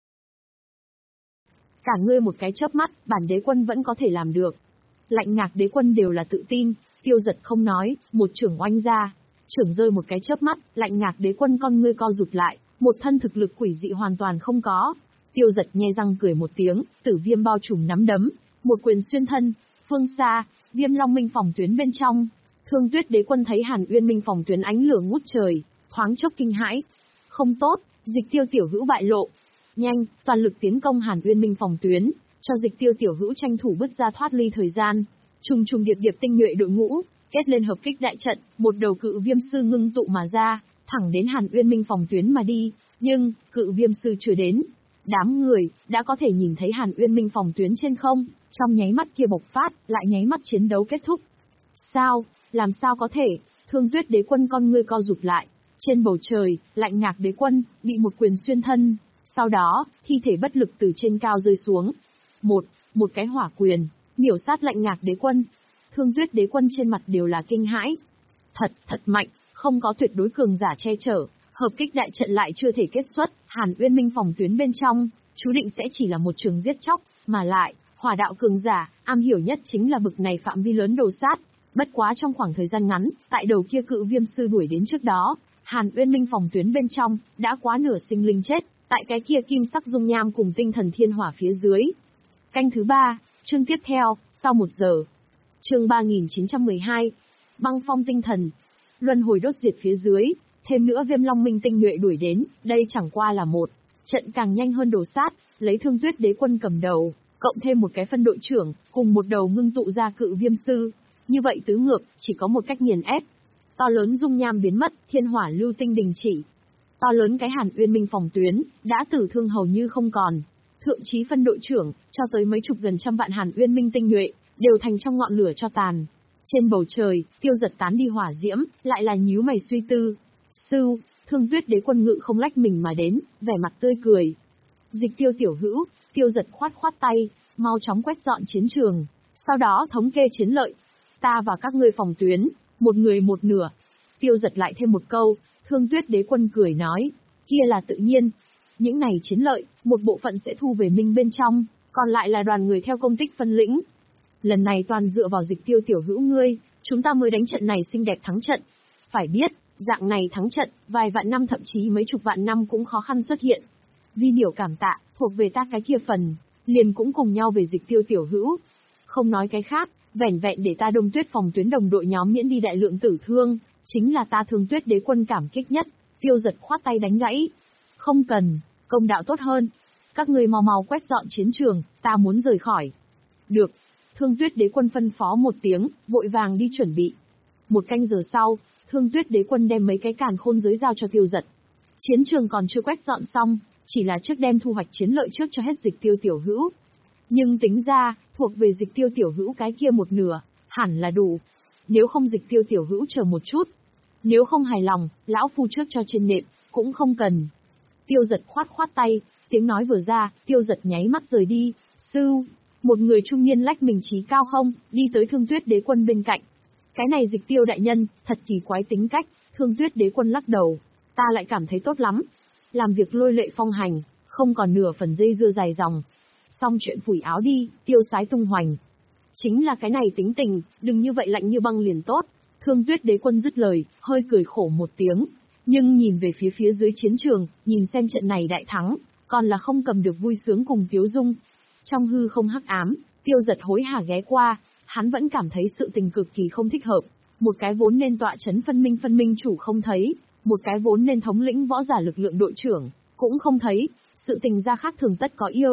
Cả ngươi một cái chớp mắt, bản đế quân vẫn có thể làm được. Lạnh Ngạc Đế Quân đều là tự tin, Tiêu Dật không nói, một trưởng oanh ra. Trưởng rơi một cái chớp mắt, Lạnh Ngạc Đế Quân con ngươi co rụt lại, một thân thực lực quỷ dị hoàn toàn không có. Tiêu Dật nhe răng cười một tiếng, tử viêm bao trùm nắm đấm, một quyền xuyên thân, phương xa, Viêm Long Minh phòng tuyến bên trong. Thương Tuyết Đế Quân thấy Hàn Uyên Minh phòng tuyến ánh lửa ngút trời, thoáng chốc kinh hãi. Không tốt, Dịch Tiêu tiểu hữu bại lộ. Nhanh, toàn lực tiến công Hàn Uyên Minh phòng tuyến, cho Dịch Tiêu tiểu hữu tranh thủ bứt ra thoát ly thời gian. Trùng trùng điệp điệp tinh nhuệ đội ngũ, kết lên hợp kích đại trận, một đầu cự viêm sư ngưng tụ mà ra, thẳng đến Hàn Uyên Minh phòng tuyến mà đi. Nhưng, cự viêm sư chưa đến, đám người đã có thể nhìn thấy Hàn Uyên Minh phòng tuyến trên không, trong nháy mắt kia bộc phát, lại nháy mắt chiến đấu kết thúc. Sao, làm sao có thể? Thương Tuyết Đế Quân con ngươi co rụt lại, trên bầu trời, Lạnh Ngạc Đế Quân bị một quyền xuyên thân, sau đó, thi thể bất lực từ trên cao rơi xuống. Một, một cái hỏa quyền, miểu sát Lạnh Ngạc Đế Quân. Thương Tuyết Đế Quân trên mặt đều là kinh hãi. Thật, thật mạnh, không có tuyệt đối cường giả che chở, hợp kích đại trận lại chưa thể kết xuất, Hàn Uyên Minh phòng tuyến bên trong, chú định sẽ chỉ là một trường giết chóc, mà lại, hỏa đạo cường giả, am hiểu nhất chính là bực này phạm vi lớn đồ sát. Bất quá trong khoảng thời gian ngắn, tại đầu kia cự viêm sư đuổi đến trước đó, Hàn Uyên Minh phòng tuyến bên trong, đã quá nửa sinh linh chết, tại cái kia kim sắc dung nham cùng tinh thần thiên hỏa phía dưới. Canh thứ ba, chương tiếp theo, sau một giờ. Chương ba nghìn chín trăm mười hai, băng phong tinh thần, luân hồi đốt diệt phía dưới, thêm nữa Viêm Long Minh tinh nhuệ đuổi đến, đây chẳng qua là một trận càng nhanh hơn đồ sát, lấy Thương Tuyết Đế Quân cầm đầu, cộng thêm một cái phân đội trưởng, cùng một đầu ngưng tụ ra cự viêm sư. Như vậy tứ ngược, chỉ có một cách nghiền ép. To lớn dung nham biến mất, thiên hỏa lưu tinh đình chỉ. To lớn cái Hàn Uyên Minh phòng tuyến, đã tử thương hầu như không còn. Thượng chí phân đội trưởng, cho tới mấy chục gần trăm vạn Hàn Uyên Minh tinh nhuệ, đều thành trong ngọn lửa cho tàn. Trên bầu trời, Tiêu Dật tán đi hỏa diễm, lại là nhíu mày suy tư. Sư, Thương Tuyết Đế Quân ngự không lách mình mà đến, vẻ mặt tươi cười. Dịch Tiêu tiểu hữu, Tiêu Dật khoát khoát tay, mau chóng quét dọn chiến trường. Sau đó thống kê chiến lợi. Ta và các ngươi phòng tuyến, một người một nửa. Tiêu Dật lại thêm một câu, Thương Tuyết Đế Quân cười nói, kia là tự nhiên. Những này chiến lợi, một bộ phận sẽ thu về Minh bên trong, còn lại là đoàn người theo công tích phân lĩnh. Lần này toàn dựa vào Dịch Tiêu tiểu hữu ngươi, chúng ta mới đánh trận này xinh đẹp thắng trận. Phải biết, dạng này thắng trận, vài vạn năm thậm chí mấy chục vạn năm cũng khó khăn xuất hiện. Vì biểu cảm tạ, thuộc về ta cái kia phần, liền cũng cùng nhau về Dịch Tiêu tiểu hữu. Không nói cái khác, vẻn vẹn để ta Đông Tuyết phòng tuyến đồng đội nhóm miễn đi đại lượng tử thương, chính là ta Thương Tuyết Đế Quân cảm kích nhất. Tiêu Dật khoát tay đánh gãy. Không cần, công đạo tốt hơn. Các ngươi mau mau quét dọn chiến trường, ta muốn rời khỏi. Được. Thương Tuyết Đế Quân phân phó một tiếng, vội vàng đi chuẩn bị. Một canh giờ sau, Thương Tuyết Đế Quân đem mấy cái càn khôn giới giao cho Tiêu Dật. Chiến trường còn chưa quét dọn xong, chỉ là trước đem thu hoạch chiến lợi trước cho hết Dịch Tiêu tiểu hữu. Nhưng tính ra, thuộc về Dịch Tiêu tiểu hữu cái kia một nửa, hẳn là đủ. Nếu không Dịch Tiêu tiểu hữu chờ một chút. Nếu không hài lòng, lão phu trước cho trên nệm, cũng không cần. Tiêu Dật khoát khoát tay, tiếng nói vừa ra, Tiêu Dật nháy mắt rời đi. Sư, một người trung niên lách mình trí cao không, đi tới Thương Tuyết Đế Quân bên cạnh. Cái này Dịch Tiêu đại nhân, thật kỳ quái tính cách. Thương Tuyết Đế Quân lắc đầu, ta lại cảm thấy tốt lắm. Làm việc lôi lệ phong hành, không còn nửa phần dây dưa dài dòng. Xong chuyện phủi áo đi, tiêu sái tung hoành. Chính là cái này tính tình, đừng như vậy lạnh như băng liền tốt. Thương Tuyết Đế Quân dứt lời, hơi cười khổ một tiếng. Nhưng nhìn về phía phía dưới chiến trường, nhìn xem trận này đại thắng, còn là không cầm được vui sướng cùng tiếu dung. Trong hư không hắc ám, Tiêu Dật hối hả ghé qua, hắn vẫn cảm thấy sự tình cực kỳ không thích hợp. Một cái vốn nên tọa chấn phân minh phân minh chủ không thấy, một cái vốn nên thống lĩnh võ giả lực lượng đội trưởng, cũng không thấy, sự tình ra khác thường tất có yêu.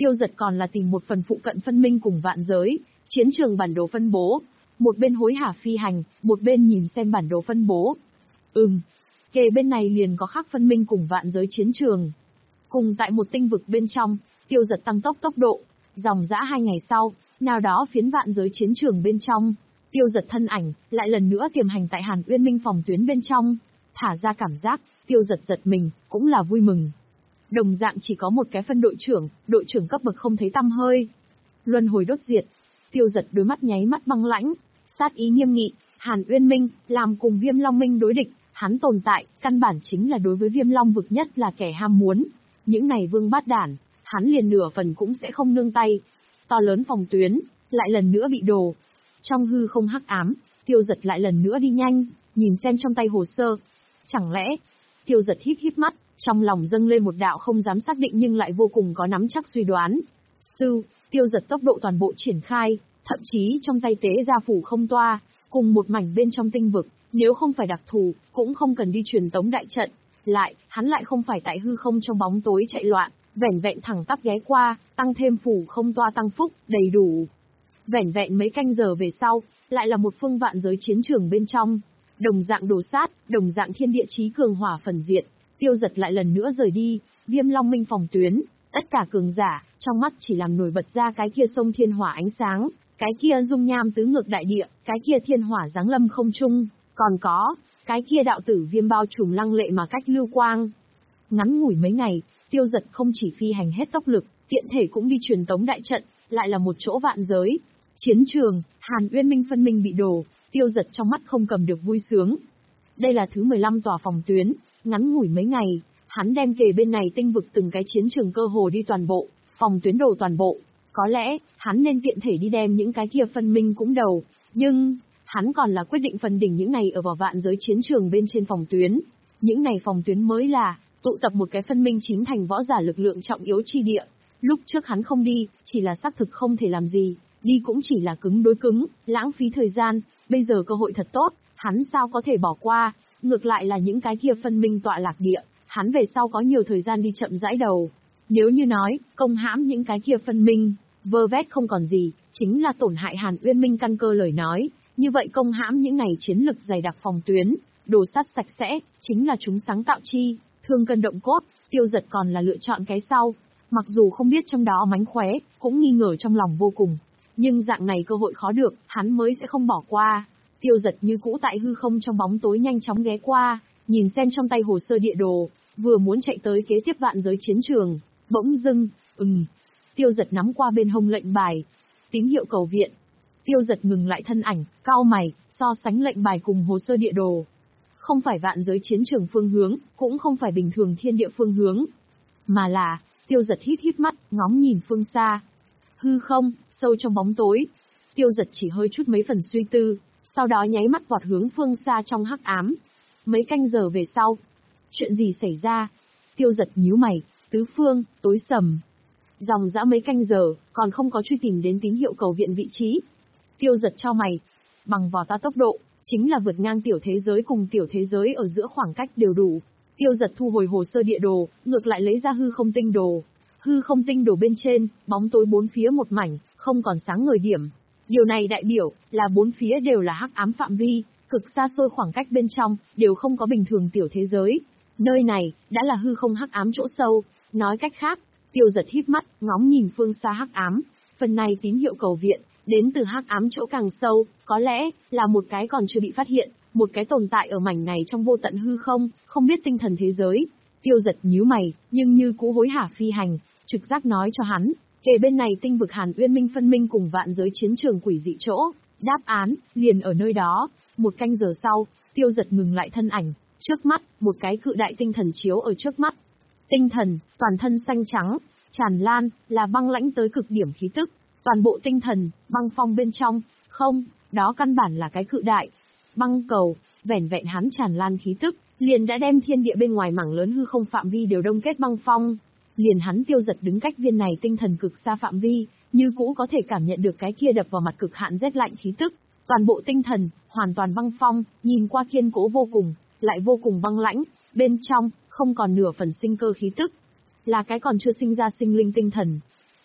Tiêu Giật còn là tìm một phần phụ cận phân minh cùng vạn giới, chiến trường bản đồ phân bố. Một bên hối hả phi hành, một bên nhìn xem bản đồ phân bố. Ừm, kề bên này liền có khắc phân minh cùng vạn giới chiến trường. Cùng tại một tinh vực bên trong, Tiêu Giật tăng tốc tốc độ, dòng dã hai ngày sau, nào đó phiến vạn giới chiến trường bên trong, Tiêu Giật thân ảnh lại lần nữa tiềm hành tại Hàn Uyên Minh phòng tuyến bên trong, thả ra cảm giác, Tiêu Giật giật mình, cũng là vui mừng. Đồng dạng chỉ có một cái phân đội trưởng, đội trưởng cấp bậc không thấy tăm hơi. Luân hồi đốt diệt, Tiêu Giật đôi mắt nháy mắt băng lãnh, sát ý nghiêm nghị, Hàn Uyên Minh làm cùng Viêm Long Minh đối địch, hắn tồn tại, căn bản chính là đối với Viêm Long vực nhất là kẻ ham muốn. Những này vương bát đản, hắn liền nửa phần cũng sẽ không nương tay. To lớn phòng tuyến, lại lần nữa bị đổ. Trong hư không hắc ám, Tiêu Giật lại lần nữa đi nhanh, nhìn xem trong tay hồ sơ. Chẳng lẽ, Tiêu Giật híp híp mắt, trong lòng dâng lên một đạo không dám xác định nhưng lại vô cùng có nắm chắc suy đoán. Sư, Tiêu Giật tốc độ toàn bộ triển khai, thậm chí trong tay tế ra phủ không toa, cùng một mảnh bên trong tinh vực, nếu không phải đặc thù, cũng không cần đi truyền tống đại trận. Lại, hắn lại không phải tại hư không trong bóng tối chạy loạn, vẻn vẹn thẳng tắp ghé qua, tăng thêm phủ không toa tăng phúc, đầy đủ. Vẻn vẹn mấy canh giờ về sau, lại là một phương vạn giới chiến trường bên trong. Đồng dạng đồ sát, đồng dạng thiên địa chí cường hỏa phần diệt, Tiêu Giật lại lần nữa rời đi, Viêm Long Minh phòng tuyến, tất cả cường giả, trong mắt chỉ làm nổi bật ra cái kia sông thiên hỏa ánh sáng, cái kia dung nham tứ ngược đại địa, cái kia thiên hỏa giáng lâm không trung, còn có, cái kia đạo tử viêm bao trùm lăng lệ mà cách lưu quang. Ngắn ngủi mấy ngày, Tiêu Giật không chỉ phi hành hết tốc lực, tiện thể cũng đi truyền tống đại trận, lại là một chỗ vạn giới. Chiến trường, Hàn Uyên Minh phân minh bị đổ, Tiêu Giật trong mắt không cầm được vui sướng. Đây là thứ mười lăm tòa phòng tuyến, ngắn ngủi mấy ngày, hắn đem kề bên này tinh vực từng cái chiến trường cơ hồ đi toàn bộ, phòng tuyến đồ toàn bộ. Có lẽ, hắn nên tiện thể đi đem những cái kia phân minh cũng đầu, nhưng, hắn còn là quyết định phần đỉnh những này ở vào vạn giới chiến trường bên trên phòng tuyến. Những này phòng tuyến mới là, tụ tập một cái phân minh chín thành võ giả lực lượng trọng yếu chi địa. Lúc trước hắn không đi, chỉ là xác thực không thể làm gì, đi cũng chỉ là cứng đối cứng, lãng phí thời gian, bây giờ cơ hội thật tốt, hắn sao có thể bỏ qua, ngược lại là những cái kia phân minh tọa lạc địa, hắn về sau có nhiều thời gian đi chậm rãi đầu. Nếu như nói, công hãm những cái kia phân minh, vơ vét không còn gì, chính là tổn hại Hàn Uyên Minh căn cơ lời nói, như vậy công hãm những này chiến lực dày đặc phòng tuyến, đồ sắt sạch sẽ, chính là chúng sáng tạo chi, thương cân động cốt, Tiêu Giật còn là lựa chọn cái sau. Mặc dù không biết trong đó mánh khóe, cũng nghi ngờ trong lòng vô cùng. Nhưng dạng này cơ hội khó được, hắn mới sẽ không bỏ qua. Tiêu Giật như cũ tại hư không trong bóng tối nhanh chóng ghé qua, nhìn xem trong tay hồ sơ địa đồ, vừa muốn chạy tới kế tiếp vạn giới chiến trường, bỗng dưng, ừm. Tiêu Giật nắm qua bên hông lệnh bài, tín hiệu cầu viện. Tiêu Giật ngừng lại thân ảnh, cau mày, so sánh lệnh bài cùng hồ sơ địa đồ. Không phải vạn giới chiến trường phương hướng, cũng không phải bình thường thiên địa phương hướng, mà là, Tiêu Giật híp híp mắt, ngóng nhìn phương xa. Hư không, sâu trong bóng tối. Tiêu Giật chỉ hơi chút mấy phần suy tư, sau đó nháy mắt vọt hướng phương xa trong hắc ám. Mấy canh giờ về sau, chuyện gì xảy ra? Tiêu Giật nhíu mày, tứ phương, tối sầm. Dòng dã mấy canh giờ, còn không có truy tìm đến tín hiệu cầu viện vị trí. Tiêu Giật chau mày, bằng vào ta tốc độ, chính là vượt ngang tiểu thế giới cùng tiểu thế giới ở giữa khoảng cách đều đủ. Tiêu Giật thu hồi hồ sơ địa đồ, ngược lại lấy ra hư không tinh đồ. Hư không tinh đồ bên trên, bóng tối bốn phía một mảnh, không còn sáng ngời điểm. Điều này đại biểu là bốn phía đều là hắc ám phạm vi, cực xa xôi khoảng cách bên trong, đều không có bình thường tiểu thế giới. Nơi này, đã là hư không hắc ám chỗ sâu. Nói cách khác, Tiêu Giật híp mắt, ngóng nhìn phương xa hắc ám. Phần này tín hiệu cầu viện, đến từ hắc ám chỗ càng sâu, có lẽ là một cái còn chưa bị phát hiện, một cái tồn tại ở mảnh này trong vô tận hư không, không biết tinh thần thế giới. Tiêu Giật nhíu mày, nhưng như cũ hối hả phi hành, trực giác nói cho hắn, kề bên này tinh vực Hàn Uyên Minh phân minh cùng vạn giới chiến trường quỷ dị chỗ, đáp án liền ở nơi đó. Một canh giờ sau, Tiêu Giật ngừng lại thân ảnh, trước mắt, một cái cự đại tinh thần chiếu ở trước mắt. Tinh thần, toàn thân xanh trắng, tràn lan, là băng lãnh tới cực điểm khí tức. Toàn bộ tinh thần, băng phong bên trong, không, đó căn bản là cái cự đại băng cầu, vẻn vẹn hắn tràn lan khí tức, liền đã đem thiên địa bên ngoài mảng lớn hư không phạm vi đều đông kết băng phong. Liền hắn Tiêu Giật đứng cách viên này tinh thần cực xa phạm vi, như cũ có thể cảm nhận được cái kia đập vào mặt cực hạn rét lạnh khí tức. Toàn bộ tinh thần, hoàn toàn băng phong, nhìn qua kiên cố vô cùng, lại vô cùng băng lãnh, bên trong, không còn nửa phần sinh cơ khí tức. Là cái còn chưa sinh ra sinh linh tinh thần.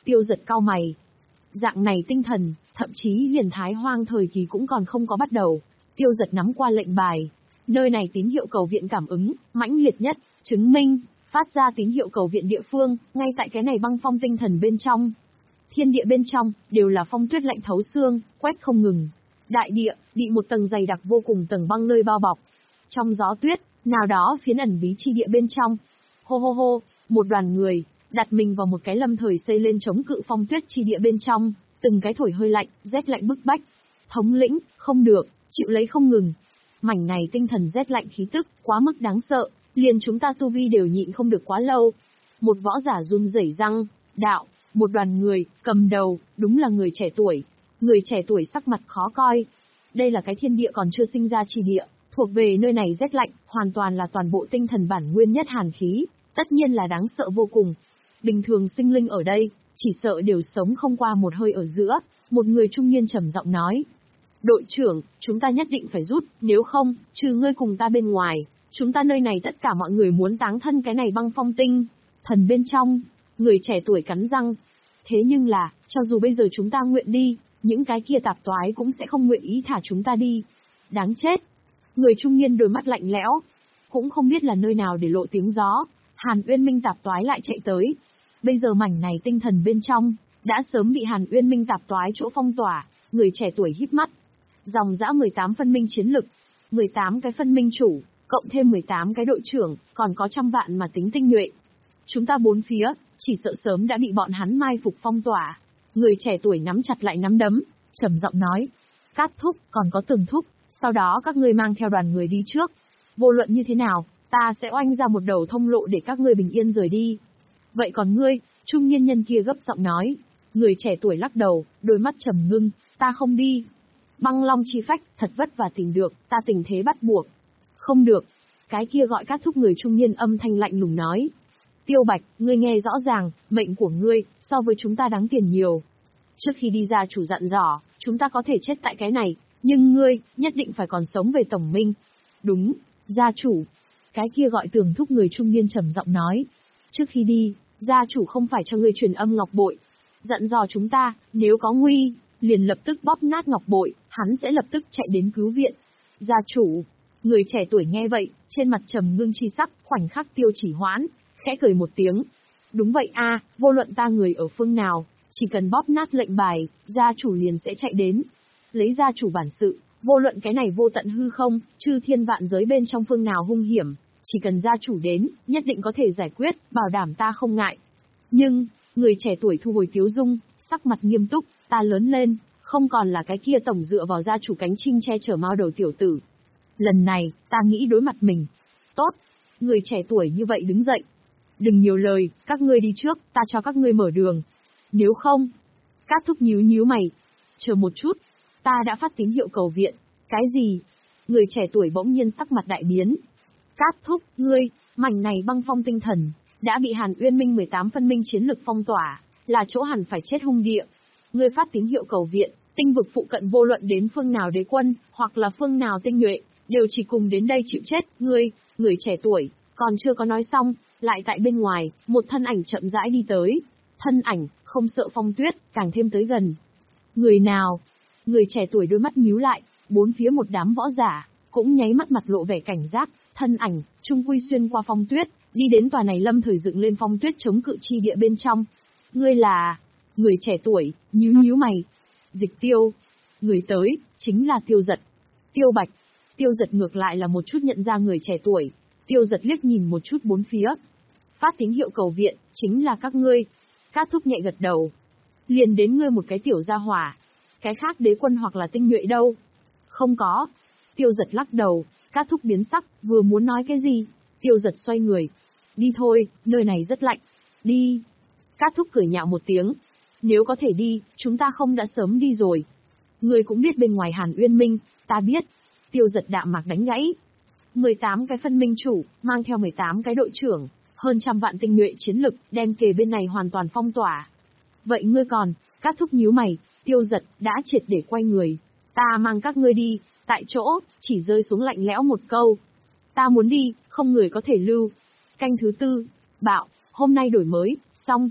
Tiêu Giật cau mày. Dạng này tinh thần, thậm chí liền Thái Hoang thời kỳ cũng còn không có bắt đầu. Tiêu Giật nắm qua lệnh bài. Nơi này tín hiệu cầu viện cảm ứng, mãnh liệt nhất, chứng minh, phát ra tín hiệu cầu viện địa phương, ngay tại cái này băng phong tinh thần bên trong. Thiên địa bên trong, đều là phong tuyết lạnh thấu xương, quét không ngừng. Đại địa, bị một tầng dày đặc vô cùng tầng băng nơi bao bọc. Trong gió tuyết, nào đó phiến ẩn bí chi địa bên trong. Hô hô hô, một đoàn người, đặt mình vào một cái lâm thời xây lên chống cự phong tuyết chi địa bên trong, từng cái thổi hơi lạnh, rét lạnh bức bách. Thống lĩnh, không được, chịu lấy không ngừng. Mảnh này tinh thần rét lạnh khí tức, quá mức đáng sợ, liền chúng ta tu vi đều nhịn không được quá lâu. Một võ giả run rẩy răng, đạo, một đoàn người, cầm đầu, đúng là người trẻ tuổi. Người trẻ tuổi sắc mặt khó coi. Đây là cái thiên địa còn chưa sinh ra chi địa, thuộc về nơi này rét lạnh, hoàn toàn là toàn bộ tinh thần bản nguyên nhất hàn khí, tất nhiên là đáng sợ vô cùng. Bình thường sinh linh ở đây, chỉ sợ đều sống không qua một hơi ở giữa, một người trung niên trầm giọng nói. Đội trưởng, chúng ta nhất định phải rút, nếu không, trừ ngươi cùng ta bên ngoài, chúng ta nơi này tất cả mọi người muốn táng thân cái này băng phong tinh. Thần bên trong, người trẻ tuổi cắn răng. Thế nhưng là, cho dù bây giờ chúng ta nguyện đi, những cái kia tạp toái cũng sẽ không nguyện ý thả chúng ta đi. Đáng chết. Người trung niên đôi mắt lạnh lẽo. Cũng không biết là nơi nào để lộ tiếng gió. Hàn Uyên Minh tạp toái lại chạy tới. Bây giờ mảnh này tinh thần bên trong, đã sớm bị Hàn Uyên Minh tạp toái chỗ phong tỏa. Người trẻ tuổi híp mắt. Dòng dã mười tám phân minh chiến lực. mười tám cái phân minh chủ, cộng thêm mười tám cái đội trưởng, còn có trăm vạn mà tính tinh nhuệ. Chúng ta bốn phía, chỉ sợ sớm đã bị bọn hắn mai phục phong tỏa. Người trẻ tuổi nắm chặt lại nắm đấm, trầm giọng nói. Cát thúc, còn có Tường thúc, sau đó các ngươi mang theo đoàn người đi trước. Vô luận như thế nào, ta sẽ oanh ra một đầu thông lộ để các ngươi bình yên rời đi. Vậy còn ngươi, trung niên nhân kia gấp giọng nói. Người trẻ tuổi lắc đầu, đôi mắt trầm ngưng, ta không đi. Băng long chi phách, thật vất vả tìm được, ta tình thế bắt buộc. Không được. Cái kia gọi Cát thúc người trung niên âm thanh lạnh lùng nói. Tiêu Bạch, ngươi nghe rõ ràng, mệnh của ngươi, so với chúng ta đáng tiền nhiều. Trước khi đi ra chủ dặn dò, chúng ta có thể chết tại cái này, nhưng ngươi, nhất định phải còn sống về tổng minh. Đúng, gia chủ. Cái kia gọi Tường thúc người trung niên trầm giọng nói. Trước khi đi, gia chủ không phải cho ngươi truyền âm ngọc bội. Dặn dò chúng ta, nếu có nguy, liền lập tức bóp nát ngọc bội, hắn sẽ lập tức chạy đến cứu viện. Gia chủ. Người trẻ tuổi nghe vậy, trên mặt trầm ngưng chi sắc, khoảnh khắc Tiêu Chỉ Hoãn, khẽ cười một tiếng. Đúng vậy a, vô luận ta người ở phương nào, chỉ cần bóp nát lệnh bài, gia chủ liền sẽ chạy đến. Lấy gia chủ bản sự, vô luận cái này vô tận hư không, chư thiên vạn giới bên trong phương nào hung hiểm, chỉ cần gia chủ đến, nhất định có thể giải quyết, bảo đảm ta không ngại. Nhưng, người trẻ tuổi thu hồi tiếu dung, sắc mặt nghiêm túc, ta lớn lên, không còn là cái kia tổng dựa vào gia chủ cánh chim che chở mao đầu tiểu tử. Lần này, ta nghĩ đối mặt mình. Tốt. Người trẻ tuổi như vậy đứng dậy. Đừng nhiều lời, các ngươi đi trước, ta cho các ngươi mở đường. Nếu không... Cát thúc nhíu nhíu mày. Chờ một chút. Ta đã phát tín hiệu cầu viện. Cái gì? Người trẻ tuổi bỗng nhiên sắc mặt đại biến. Cát thúc, ngươi, mảnh này băng phong tinh thần, đã bị Hàn Uyên Minh mười tám phân minh chiến lực phong tỏa, là chỗ hẳn phải chết hung địa. Ngươi phát tín hiệu cầu viện, tinh vực phụ cận vô luận đến phương nào đế quân, hoặc là phương nào tinh nhuệ, đều chỉ cùng đến đây chịu chết. Ngươi, người trẻ tuổi, còn chưa có nói xong, lại tại bên ngoài, một thân ảnh chậm rãi đi tới. Thân ảnh, không sợ phong tuyết, càng thêm tới gần. Người nào? Người trẻ tuổi đôi mắt nhíu lại, bốn phía một đám võ giả, cũng nháy mắt mặt lộ vẻ cảnh giác, thân ảnh, trung quy xuyên qua phong tuyết, đi đến tòa này lâm thời dựng lên phong tuyết chống cự chi địa bên trong. Ngươi là... Người trẻ tuổi, nhíu nhíu mày. Dịch Tiêu. Người tới, chính là Tiêu Giật. Tiêu Bạch. Tiêu Giật ngược lại là một chút nhận ra người trẻ tuổi. Tiêu Giật liếc nhìn một chút bốn phía. Phát tín hiệu cầu viện, chính là các ngươi. Cát thúc nhẹ gật đầu. Liền đến ngươi một cái tiểu gia hỏa. Cái khác đế quân hoặc là tinh nhuệ đâu? Không có. Tiêu Giật lắc đầu. Cát thúc biến sắc, vừa muốn nói cái gì? Tiêu Giật xoay người. Đi thôi, nơi này rất lạnh. Đi. Cát thúc cười nhạo một tiếng. Nếu có thể đi, chúng ta không đã sớm đi rồi. Ngươi cũng biết bên ngoài Hàn Uyên Minh, ta biết. Tiêu Giật đạm mạc đánh gãy. mười tám cái phân minh chủ, mang theo mười tám cái đội trưởng, hơn trăm vạn tinh nhuệ chiến lực, đem kề bên này hoàn toàn phong tỏa. Vậy ngươi còn, Cát thúc nhíu mày, Tiêu Giật đã triệt để quay người. Ta mang các ngươi đi, tại chỗ, chỉ rơi xuống lạnh lẽo một câu. Ta muốn đi, không người có thể lưu. Canh thứ tư, bạo, hôm nay đổi mới, xong.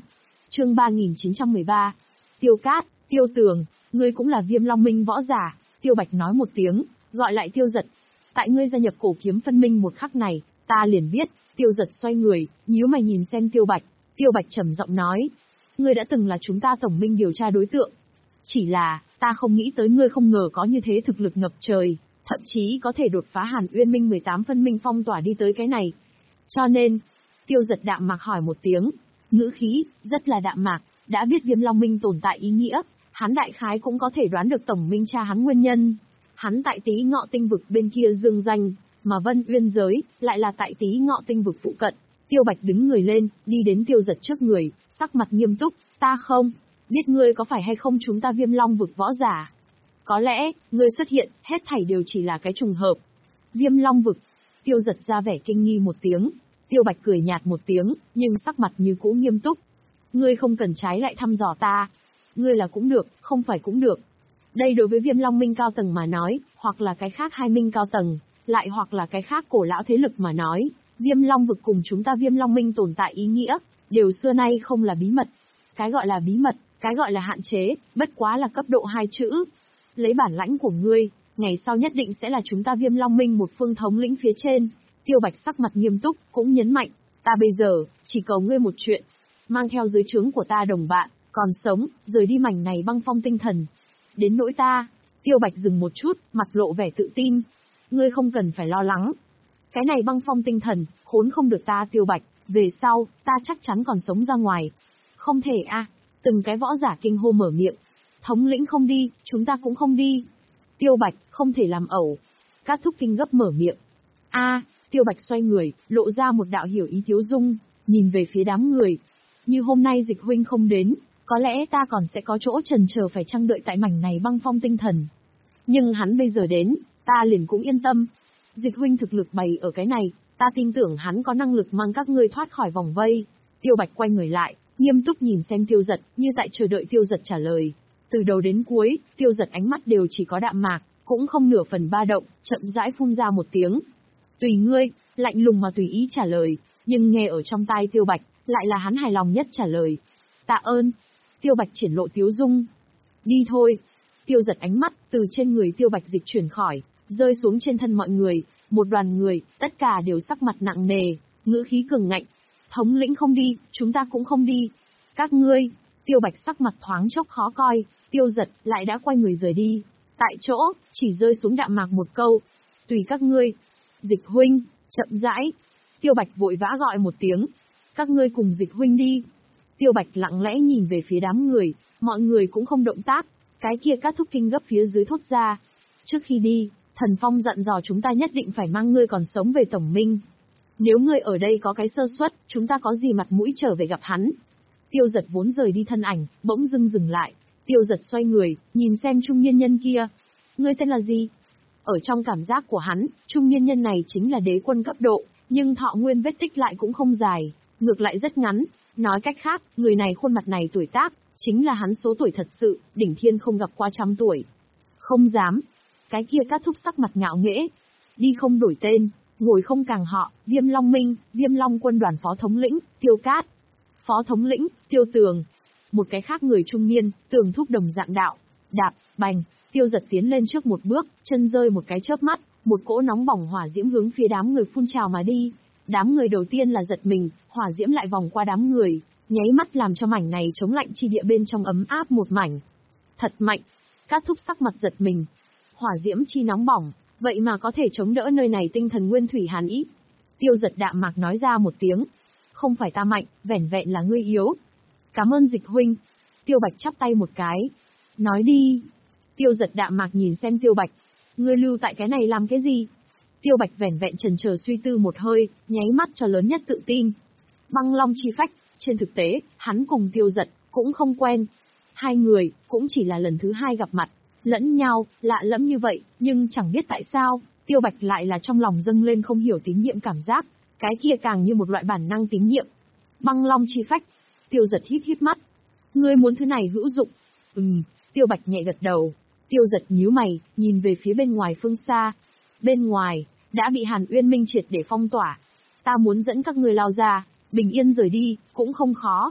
Chương ba nghìn chín trăm mười ba. Tiêu Cát, Tiêu Tường, ngươi cũng là Viêm Long Minh võ giả, Tiêu Bạch nói một tiếng, gọi lại Tiêu Giật. Tại ngươi gia nhập cổ kiếm phân minh một khắc này, ta liền biết. Tiêu Giật xoay người, nhíu mày nhìn xem Tiêu Bạch. Tiêu Bạch trầm giọng nói, ngươi đã từng là chúng ta tổng minh điều tra đối tượng. Chỉ là, ta không nghĩ tới ngươi không ngờ có như thế thực lực ngập trời, thậm chí có thể đột phá Hàn Uyên Minh mười tám phân minh phong tỏa đi tới cái này. Cho nên, Tiêu Giật đạm mạc hỏi một tiếng, ngữ khí rất là đạm mạc, đã biết Viêm Long Minh tồn tại ý nghĩa, hắn đại khái cũng có thể đoán được tổng minh tra hắn nguyên nhân. Hắn tại Tý Ngọ tinh vực bên kia dương danh, mà Vân Uyên giới lại là tại Tý Ngọ tinh vực phụ cận. Tiêu Bạch đứng người lên, đi đến Tiêu Giật trước người, sắc mặt nghiêm túc, ta không biết ngươi có phải hay không chúng ta Viêm Long vực võ giả. Có lẽ, ngươi xuất hiện, hết thảy đều chỉ là cái trùng hợp. Viêm Long vực. Tiêu Giật ra vẻ kinh nghi một tiếng. Tiêu Bạch cười nhạt một tiếng, nhưng sắc mặt như cũ nghiêm túc. Ngươi không cần trái lại thăm dò ta. Ngươi là cũng được, không phải cũng được. Đây đối với Viêm Long Minh cao tầng mà nói, hoặc là cái khác hai minh cao tầng, lại hoặc là cái khác cổ lão thế lực mà nói, Viêm Long vực cùng chúng ta Viêm Long Minh tồn tại ý nghĩa, đều xưa nay không là bí mật. Cái gọi là bí mật, cái gọi là hạn chế, bất quá là cấp độ hai chữ. Lấy bản lãnh của ngươi, ngày sau nhất định sẽ là chúng ta Viêm Long Minh một phương thống lĩnh phía trên. Tiêu Bạch sắc mặt nghiêm túc, cũng nhấn mạnh, ta bây giờ, chỉ cầu ngươi một chuyện. Mang theo dưới trướng của ta đồng bạn, còn sống, rời đi mảnh này băng phong tinh thần. Đến nỗi ta, Tiêu Bạch dừng một chút, mặt lộ vẻ tự tin. Ngươi không cần phải lo lắng. Cái này băng phong tinh thần, khốn không được ta Tiêu Bạch, về sau, ta chắc chắn còn sống ra ngoài. Không thể a, à, từng cái võ giả kinh hô mở miệng. Thống lĩnh không đi, chúng ta cũng không đi. Tiêu Bạch, không thể làm ẩu. Các thúc kinh gấp mở miệng. A, à, Tiêu Bạch xoay người, lộ ra một đạo hiểu ý tiếu dung, nhìn về phía đám người. Như hôm nay Dịch huynh không đến, có lẽ ta còn sẽ có chỗ chần chờ phải chăng đợi tại mảnh này băng phong tinh thần. Nhưng hắn bây giờ đến, ta liền cũng yên tâm. Dịch huynh thực lực bày ở cái này, ta tin tưởng hắn có năng lực mang các ngươi thoát khỏi vòng vây. Tiêu Bạch quay người lại, nghiêm túc nhìn xem Tiêu Giật, như tại chờ đợi Tiêu Giật trả lời. Từ đầu đến cuối, Tiêu Giật ánh mắt đều chỉ có đạm mạc, cũng không nửa phần ba động, chậm rãi phun ra một tiếng. Tùy ngươi, lạnh lùng mà tùy ý trả lời, nhưng nghe ở trong tai Tiêu Bạch, lại là hắn hài lòng nhất trả lời. Tạ ơn. Tiêu Bạch triển lộ tiếu dung. Đi thôi. Tiêu Giật ánh mắt từ trên người Tiêu Bạch dịch chuyển khỏi, rơi xuống trên thân mọi người, một đoàn người, tất cả đều sắc mặt nặng nề, ngữ khí cường ngạnh. Thống lĩnh không đi, chúng ta cũng không đi. Các ngươi. Tiêu Bạch sắc mặt thoáng chốc khó coi, Tiêu Giật lại đã quay người rời đi. Tại chỗ, chỉ rơi xuống đạm mạc một câu. Tùy các ngươi. Dịch huynh, chậm rãi. Tiêu Bạch vội vã gọi một tiếng. Các ngươi cùng Dịch huynh đi. Tiêu Bạch lặng lẽ nhìn về phía đám người, mọi người cũng không động tác. Cái kia các thúc kinh gấp phía dưới thốt ra. Trước khi đi, Thần Phong dặn dò chúng ta nhất định phải mang ngươi còn sống về tổng minh. Nếu ngươi ở đây có cái sơ suất, chúng ta có gì mặt mũi trở về gặp hắn. Tiêu Giật vốn rời đi thân ảnh, bỗng dưng dừng lại. Tiêu Giật xoay người, nhìn xem trung niên nhân kia. Ngươi tên là gì? Ở trong cảm giác của hắn, trung niên nhân này chính là đế quân cấp độ, nhưng thọ nguyên vết tích lại cũng không dài, ngược lại rất ngắn. Nói cách khác, người này khuôn mặt này tuổi tác, chính là hắn số tuổi thật sự, đỉnh thiên không gặp qua trăm tuổi. Không dám. Cái kia các thúc sắc mặt ngạo nghễ. Đi không đổi tên, ngồi không càng họ, Viêm Long Minh, Viêm Long quân đoàn phó thống lĩnh, Tiêu Cát. Phó thống lĩnh, Tiêu Tường. Một cái khác người trung niên, Tường thúc đồng dạng đạo. Đạp, bành, Tiêu Giật tiến lên trước một bước, chân rơi một cái chớp mắt, một cỗ nóng bỏng hỏa diễm hướng phía đám người phun trào mà đi. Đám người đầu tiên là giật mình, hỏa diễm lại vòng qua đám người, nháy mắt làm cho mảnh này chống lạnh chi địa bên trong ấm áp một mảnh. Thật mạnh. Các thúc sắc mặt giật mình. Hỏa diễm chi nóng bỏng, vậy mà có thể chống đỡ nơi này tinh thần nguyên thủy hàn ý. Tiêu Giật đạm mạc nói ra một tiếng. Không phải ta mạnh, vẻn vẹn là ngươi yếu. Cảm ơn Dịch huynh. Tiêu Bạch chắp tay một cái. Nói đi. Tiêu Giật đạm mạc nhìn xem Tiêu Bạch. Ngươi lưu tại cái này làm cái gì? Tiêu Bạch vẻn vẹn chần chờ suy tư một hơi, nháy mắt cho lớn nhất tự tin. Băng Long chi phách, trên thực tế, hắn cùng Tiêu Giật cũng không quen. Hai người cũng chỉ là lần thứ hai gặp mặt, lẫn nhau, lạ lẫm như vậy, nhưng chẳng biết tại sao, Tiêu Bạch lại là trong lòng dâng lên không hiểu tín nhiệm cảm giác, cái kia càng như một loại bản năng tín nhiệm. Băng Long chi phách. Tiêu Giật hít hít mắt. Ngươi muốn thứ này hữu dụng? Ừm, Tiêu Bạch nhẹ gật đầu. Tiêu Giật nhíu mày, nhìn về phía bên ngoài phương xa. Bên ngoài, đã bị Hàn Uyên Minh triệt để phong tỏa. Ta muốn dẫn các ngươi lao ra, bình yên rời đi, cũng không khó.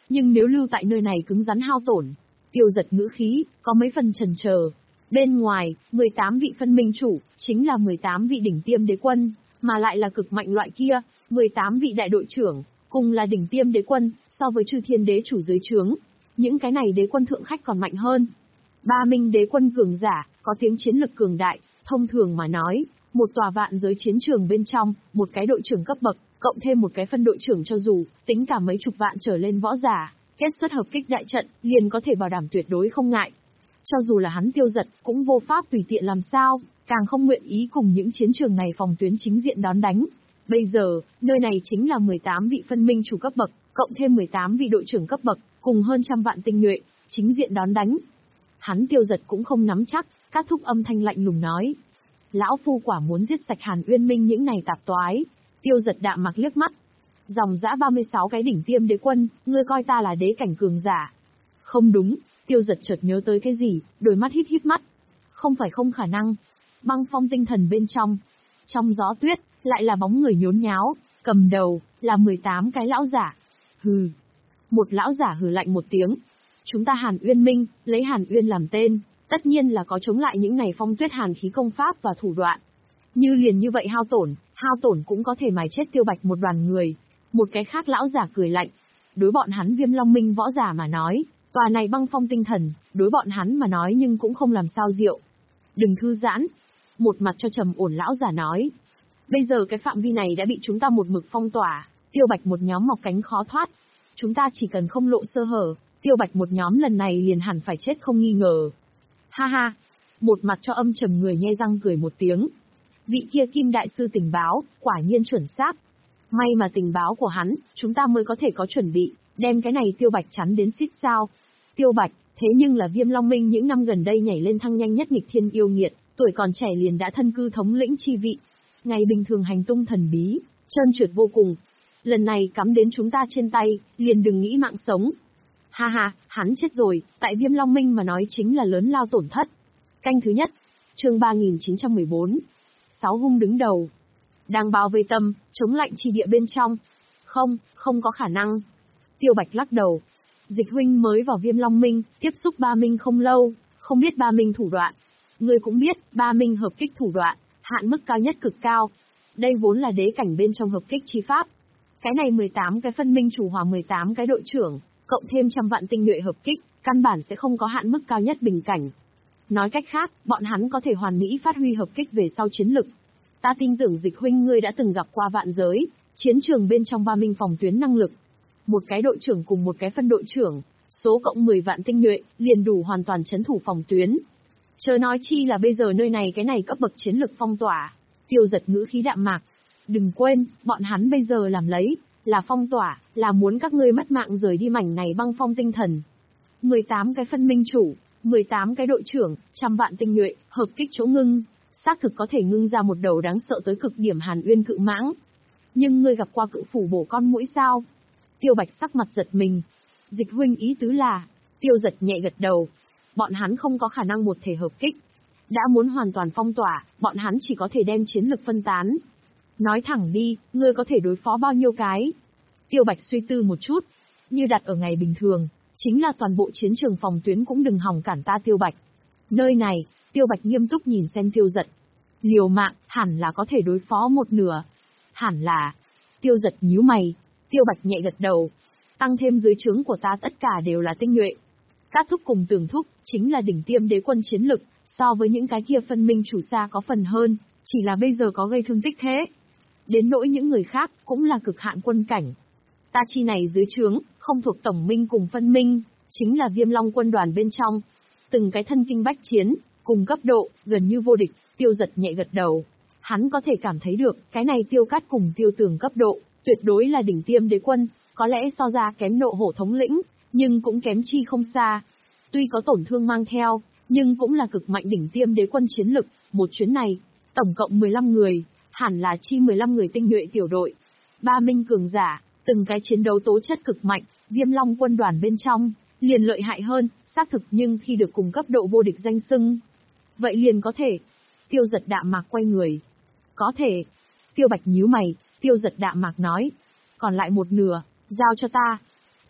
nhưng nếu lưu tại nơi này cứng rắn hao tổn. Tiêu Giật ngữ khí, có mấy phần chần chờ. Bên ngoài, mười tám vị phân minh chủ, chính là mười tám vị đỉnh tiêm đế quân, mà lại là cực mạnh loại kia, mười tám vị đại đội trưởng, cùng là đỉnh tiêm đế quân, so với chư thiên đế chủ dưới trướng. Những cái này đế quân thượng khách còn mạnh hơn. Ba minh đế quân cường giả, có tiếng chiến lực cường đại, thông thường mà nói, một tòa vạn giới chiến trường bên trong, một cái đội trưởng cấp bậc, cộng thêm một cái phân đội trưởng cho dù, tính cả mấy chục vạn trở lên võ giả, kết xuất hợp kích đại trận, liền có thể bảo đảm tuyệt đối không ngại. Cho dù là hắn Tiêu Giật, cũng vô pháp tùy tiện làm sao, càng không nguyện ý cùng những chiến trường này phòng tuyến chính diện đón đánh. Bây giờ, nơi này chính là mười tám vị phân minh chủ cấp bậc, cộng thêm mười tám vị đội trưởng cấp bậc, cùng hơn trăm vạn tinh nhuệ, chính diện đón đánh. Hắn Tiêu Giật cũng không nắm chắc, các thúc âm thanh lạnh lùng nói. Lão phu quả muốn giết sạch Hàn Uyên Minh những này tạp toái. Tiêu Giật đạm mặc liếc mắt. Dòng dã ba mươi sáu cái đỉnh tiêm đế quân, ngươi coi ta là đế cảnh cường giả. Không đúng, Tiêu Giật chợt nhớ tới cái gì, đôi mắt híp híp mắt. Không phải không khả năng. Băng phong tinh thần bên trong. Trong gió tuyết, lại là bóng người nhốn nháo, cầm đầu, là mười tám cái lão giả. Hừ. Một lão giả hừ lạnh một tiếng. Chúng ta Hàn Uyên Minh, lấy Hàn Uyên làm tên, tất nhiên là có chống lại những này phong tuyết hàn khí công pháp và thủ đoạn. Như liền như vậy hao tổn, hao tổn cũng có thể mài chết Tiêu Bạch một đoàn người. Một cái khác lão giả cười lạnh. Đối bọn hắn Viêm Long Minh võ giả mà nói, tòa này băng phong tinh thần, đối bọn hắn mà nói nhưng cũng không làm sao diệu. Đừng thư giãn. Một mặt cho trầm ổn lão giả nói. Bây giờ cái phạm vi này đã bị chúng ta một mực phong tỏa, Tiêu Bạch một nhóm mọc cánh khó thoát. Chúng ta chỉ cần không lộ sơ hở, Tiêu Bạch một nhóm lần này liền hẳn phải chết không nghi ngờ. Ha ha. Một mặt cho âm trầm người nhe răng cười một tiếng. Vị kia Kim đại sư tình báo, quả nhiên chuẩn xác. May mà tình báo của hắn, chúng ta mới có thể có chuẩn bị, đem cái này Tiêu Bạch chắn đến xít sao. Tiêu Bạch, thế nhưng là Viêm Long Minh những năm gần đây nhảy lên thăng nhanh nhất nghịch thiên yêu nghiệt, tuổi còn trẻ liền đã thân cư thống lĩnh chi vị. Ngày bình thường hành tung thần bí, trơn trượt vô cùng. Lần này cắm đến chúng ta trên tay, liền đừng nghĩ mạng sống. Ha ha, hắn chết rồi, tại Viêm Long Minh mà nói chính là lớn lao tổn thất. Canh thứ nhất, chương ba nghìn chín trăm mười bốn. Sáu hung đứng đầu. Đang bao vây tâm, chống lạnh chi địa bên trong. Không, không có khả năng. Tiêu Bạch lắc đầu. Dịch huynh mới vào Viêm Long Minh, tiếp xúc Ba Minh không lâu, không biết Ba Minh thủ đoạn. Ngươi cũng biết, Ba Minh hợp kích thủ đoạn, hạn mức cao nhất cực cao. Đây vốn là đế cảnh bên trong hợp kích chi pháp. Cái này mười tám cái phân minh chủ hòa mười tám cái đội trưởng, cộng thêm trăm vạn tinh nhuệ hợp kích, căn bản sẽ không có hạn mức cao nhất bình cảnh. Nói cách khác, bọn hắn có thể hoàn mỹ phát huy hợp kích về sau chiến lực. Ta tin tưởng Dịch huynh ngươi đã từng gặp qua vạn giới, chiến trường bên trong Ba Minh phòng tuyến năng lực. Một cái đội trưởng cùng một cái phân đội trưởng, số cộng mười vạn tinh nhuệ, liền đủ hoàn toàn chấn thủ phòng tuyến. Chớ nói chi là bây giờ nơi này cái này cấp bậc chiến lực phong tỏa. Tiêu Giật ngữ khí đạm mạc. Đừng quên, bọn hắn bây giờ làm lấy, là phong tỏa, là muốn các ngươi mất mạng rời đi mảnh này băng phong tinh thần. mười tám cái phân minh chủ, mười tám cái đội trưởng, trăm vạn tinh nhuệ, hợp kích chỗ ngưng, xác thực có thể ngưng ra một đầu đáng sợ tới cực điểm Hàn Uyên cự mãng. Nhưng ngươi gặp qua cự phủ bổ con mũi sao? Tiêu Bạch sắc mặt giật mình. Dịch huynh ý tứ là, Tiêu Giật nhẹ gật đầu. Bọn hắn không có khả năng một thể hợp kích. Đã muốn hoàn toàn phong tỏa, bọn hắn chỉ có thể đem chiến lực phân tán. Nói thẳng đi, ngươi có thể đối phó bao nhiêu cái? Tiêu Bạch suy tư một chút. Như đặt ở ngày bình thường, chính là toàn bộ chiến trường phòng tuyến cũng đừng hòng cản ta Tiêu Bạch. Nơi này, Tiêu Bạch nghiêm túc nhìn xem Tiêu Giật. Liều mạng, hẳn là có thể đối phó một nửa. Hẳn là. Tiêu Giật nhíu mày. Tiêu Bạch nhẹ gật đầu. Tăng thêm dưới trướng của ta tất cả đều là tinh nhuệ. Các thúc cùng Tường thúc, chính là đỉnh tiêm đế quân chiến lực, so với những cái kia phân minh chủ xa có phần hơn, chỉ là bây giờ có gây thương tích thế. Đến nỗi những người khác, cũng là cực hạn quân cảnh. Ta chi này dưới trướng, không thuộc tổng minh cùng phân minh, chính là Viêm Long quân đoàn bên trong. Từng cái thân kinh bách chiến, cùng cấp độ, gần như vô địch. Tiêu Giật nhẹ gật đầu. Hắn có thể cảm thấy được, cái này Tiêu Cát cùng Tiêu Tường cấp độ, tuyệt đối là đỉnh tiêm đế quân, có lẽ so ra kém nộ hổ thống lĩnh, nhưng cũng kém chi không xa. Tuy có tổn thương mang theo, nhưng cũng là cực mạnh đỉnh tiêm đế quân chiến lực. Một chuyến này, tổng cộng mười lăm người, hẳn là chi mười lăm người tinh nhuệ tiểu đội. Ba minh cường giả, từng cái chiến đấu tố chất cực mạnh, Viêm Long quân đoàn bên trong, liền lợi hại hơn, xác thực nhưng khi được cùng cấp độ vô địch danh xưng. Vậy liền có thể. Tiêu Giật đạm mạc quay người. Có thể. Tiêu Bạch nhíu mày, Tiêu Giật đạm mạc nói. Còn lại một nửa, giao cho ta.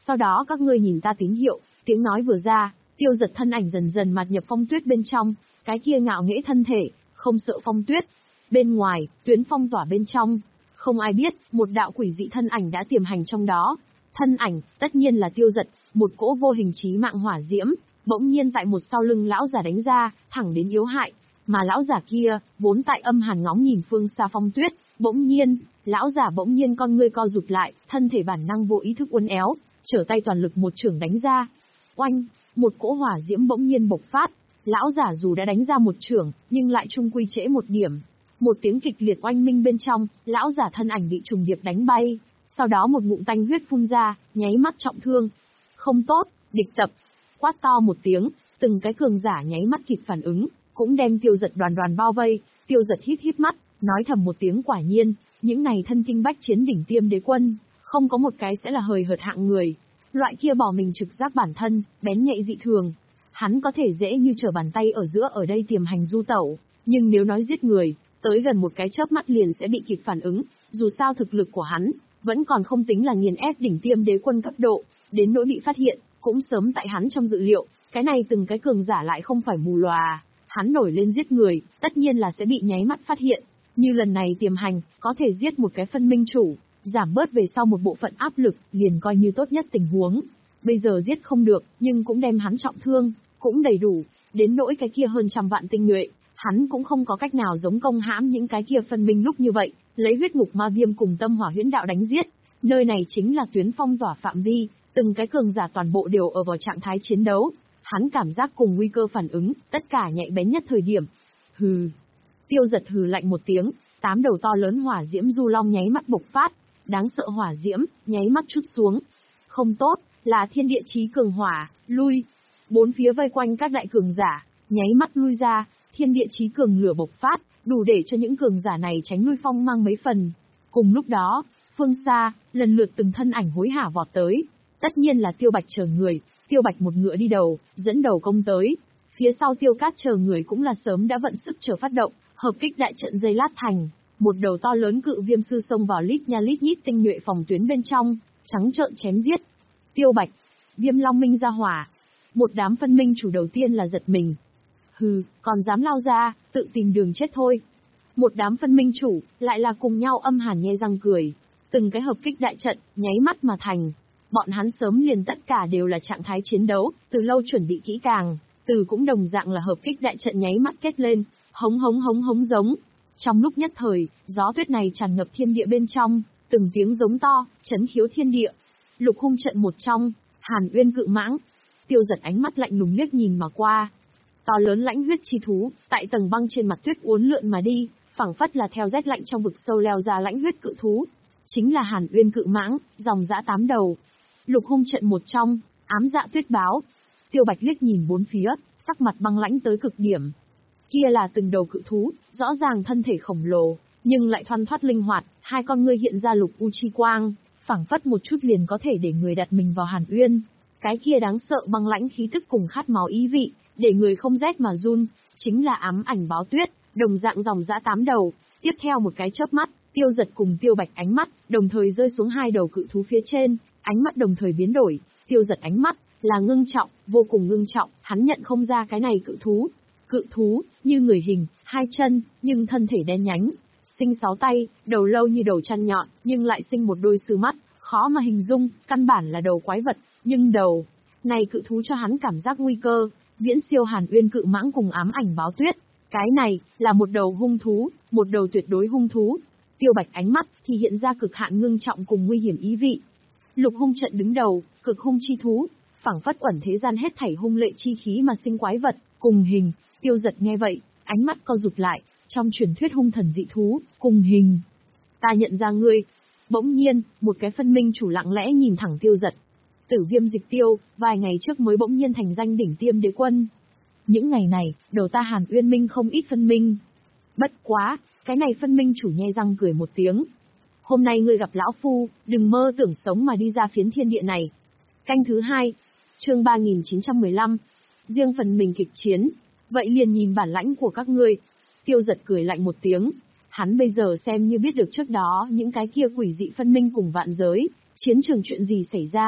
Sau đó các ngươi nhìn ta tín hiệu, tiếng nói vừa ra, Tiêu Giật thân ảnh dần dần mạt nhập phong tuyết bên trong, cái kia ngạo nghễ thân thể, không sợ phong tuyết. Bên ngoài, tuyến phong tỏa bên trong, không ai biết, một đạo quỷ dị thân ảnh đã tiềm hành trong đó. Thân ảnh, tất nhiên là Tiêu Giật, một cỗ vô hình chí mạng hỏa diễm, bỗng nhiên tại một sau lưng lão giả đánh ra, thẳng đến yếu hại. Mà lão giả kia, vốn tại âm hàn ngóng nhìn phương xa phong tuyết, bỗng nhiên, lão giả bỗng nhiên con ngươi co rụt lại, thân thể bản năng vô ý thức uốn éo, trở tay toàn lực một chưởng đánh ra. Oanh, một cỗ hỏa diễm bỗng nhiên bộc phát, lão giả dù đã đánh ra một chưởng, nhưng lại chung quy trễ một điểm. Một tiếng kịch liệt oanh minh bên trong, lão giả thân ảnh bị trùng điệp đánh bay, sau đó một ngụm tanh huyết phun ra, nháy mắt trọng thương. Không tốt, địch tập. Quát to một tiếng, từng cái cường giả nháy mắt kịp phản ứng, cũng đem Tiêu Giật đoàn đoàn bao vây. Tiêu Giật hít hít mắt, nói thầm một tiếng quả nhiên, những này thân kinh bách chiến đỉnh tiêm đế quân, không có một cái sẽ là hời hợt hạng người. Loại kia bỏ mình trực giác bản thân, bén nhạy dị thường. Hắn có thể dễ như trở bàn tay ở giữa ở đây tiềm hành du tẩu, nhưng nếu nói giết người, tới gần một cái chớp mắt liền sẽ bị kịp phản ứng, dù sao thực lực của hắn, vẫn còn không tính là nghiền ép đỉnh tiêm đế quân cấp độ, đến nỗi bị phát hiện, cũng sớm tại hắn trong dự liệu, cái này từng cái cường giả lại không phải mù lòa, hắn nổi lên giết người, tất nhiên là sẽ bị nháy mắt phát hiện, như lần này tiềm hành, có thể giết một cái phân minh chủ, giảm bớt về sau một bộ phận áp lực, liền coi như tốt nhất tình huống. Bây giờ giết không được, nhưng cũng đem hắn trọng thương, cũng đầy đủ, đến nỗi cái kia hơn trăm vạn tinh nhuệ, hắn cũng không có cách nào giống công hãm những cái kia phân minh lúc như vậy, lấy huyết ngục ma viêm cùng tâm hỏa huyễn đạo đánh giết. Nơi này chính là tuyến phong tỏa phạm vi, từng cái cường giả toàn bộ đều ở vào trạng thái chiến đấu. Hắn cảm giác cùng nguy cơ phản ứng, tất cả nhạy bén nhất thời điểm. Hừ. Tiêu Giật hừ lạnh một tiếng, tám đầu to lớn hỏa diễm du long nháy mắt bộc phát, đáng sợ hỏa diễm, nháy mắt trút xuống. Không tốt, là thiên địa chí cường hỏa, lui. Bốn phía vây quanh các đại cường giả, nháy mắt lui ra, thiên địa chí cường lửa bộc phát, đủ để cho những cường giả này tránh lui phong mang mấy phần. Cùng lúc đó, phương xa, lần lượt từng thân ảnh hối hả vọt tới. Tất nhiên là Tiêu Bạch chờ người, Tiêu Bạch một ngựa đi đầu, dẫn đầu công tới. Phía sau Tiêu Cát chờ người cũng là sớm đã vận sức chờ phát động, hợp kích đại trận dây lát thành. Một đầu to lớn cự viêm sư xông vào lít nha lít nhít tinh nhuệ phòng tuyến bên trong, trắng trợn chém giết. Tiêu Bạch, Viêm Long Minh ra hỏa. Một đám phân minh chủ đầu tiên là giật mình. Hừ, còn dám lao ra, tự tìm đường chết thôi. Một đám phân minh chủ, lại là cùng nhau âm hàn nhe răng cười. Từng cái hợp kích đại trận, nháy mắt mà thành. Bọn hắn sớm liền tất cả đều là trạng thái chiến đấu, từ lâu chuẩn bị kỹ càng. Từ cũng đồng dạng là hợp kích đại trận nháy mắt kết lên, hống hống hống hống giống. Trong lúc nhất thời, gió tuyết này tràn ngập thiên địa bên trong, từng tiếng giống to, chấn khiếu thiên địa. Lục hung trận một trong, Hàn Uyên cự mãng. Tiêu Giật ánh mắt lạnh lùng liếc nhìn mà qua. To lớn lãnh huyết chi thú, tại tầng băng trên mặt tuyết uốn lượn mà đi, phảng phất là theo rét lạnh trong vực sâu leo ra lãnh huyết cự thú. Chính là Hàn Uyên cự mãng, dòng dã tám đầu. Lục hung trận một trong, ám dạ tuyết báo. Tiêu Bạch liếc nhìn bốn phía, sắc mặt băng lãnh tới cực điểm. Kia là từng đầu cự thú, rõ ràng thân thể khổng lồ, nhưng lại thoăn thoắt linh hoạt, hai con ngươi hiện ra lục u chi quang, phảng phất một chút liền có thể để người đặt mình vào Hàn Uyên. Cái kia đáng sợ băng lãnh khí tức cùng khát máu ý vị, để người không rét mà run, chính là ám ảnh báo tuyết, đồng dạng dòng dã tám đầu. Tiếp theo một cái chớp mắt, Tiêu Giật cùng Tiêu Bạch ánh mắt đồng thời rơi xuống hai đầu cự thú phía trên, ánh mắt đồng thời biến đổi. Tiêu Giật ánh mắt là ngưng trọng, vô cùng ngưng trọng, hắn nhận không ra cái này cự thú. Cự thú, như người hình, hai chân, nhưng thân thể đen nhánh, sinh sáu tay, đầu lâu như đầu chăn nhọn, nhưng lại sinh một đôi sư mắt, khó mà hình dung, căn bản là đầu quái vật, nhưng đầu này cự thú cho hắn cảm giác nguy cơ, viễn siêu Hàn Uyên cự mãng cùng ám ảnh báo tuyết. Cái này là một đầu hung thú, một đầu tuyệt đối hung thú. Tiêu Bạch ánh mắt thì hiện ra cực hạn ngưng trọng cùng nguy hiểm ý vị. Lục hung trận đứng đầu, cực hung chi thú, phảng phất uẩn thế gian hết thảy hung lệ chi khí mà sinh quái vật, cùng hình. Tiêu Giật nghe vậy, ánh mắt co rụt lại, trong truyền thuyết hung thần dị thú, cùng hình. Ta nhận ra ngươi. Bỗng nhiên, một cái phân minh chủ lặng lẽ nhìn thẳng Tiêu Giật. Tử Viêm Dịch Tiêu, vài ngày trước mới bỗng nhiên thành danh đỉnh tiêm đế quân. Những ngày này, đầu ta Hàn Uyên Minh không ít phân minh. Bất quá, cái này phân minh chủ nhe răng cười một tiếng. Hôm nay ngươi gặp lão phu, đừng mơ tưởng sống mà đi ra phiến thiên địa này. Canh thứ hai, chương ba nghìn chín trăm mười lăm. Riêng phần mình kịch chiến. Vậy liền nhìn bản lãnh của các ngươi. Tiêu Giật cười lạnh một tiếng. Hắn bây giờ xem như biết được trước đó những cái kia quỷ dị phân minh cùng vạn giới, chiến trường chuyện gì xảy ra.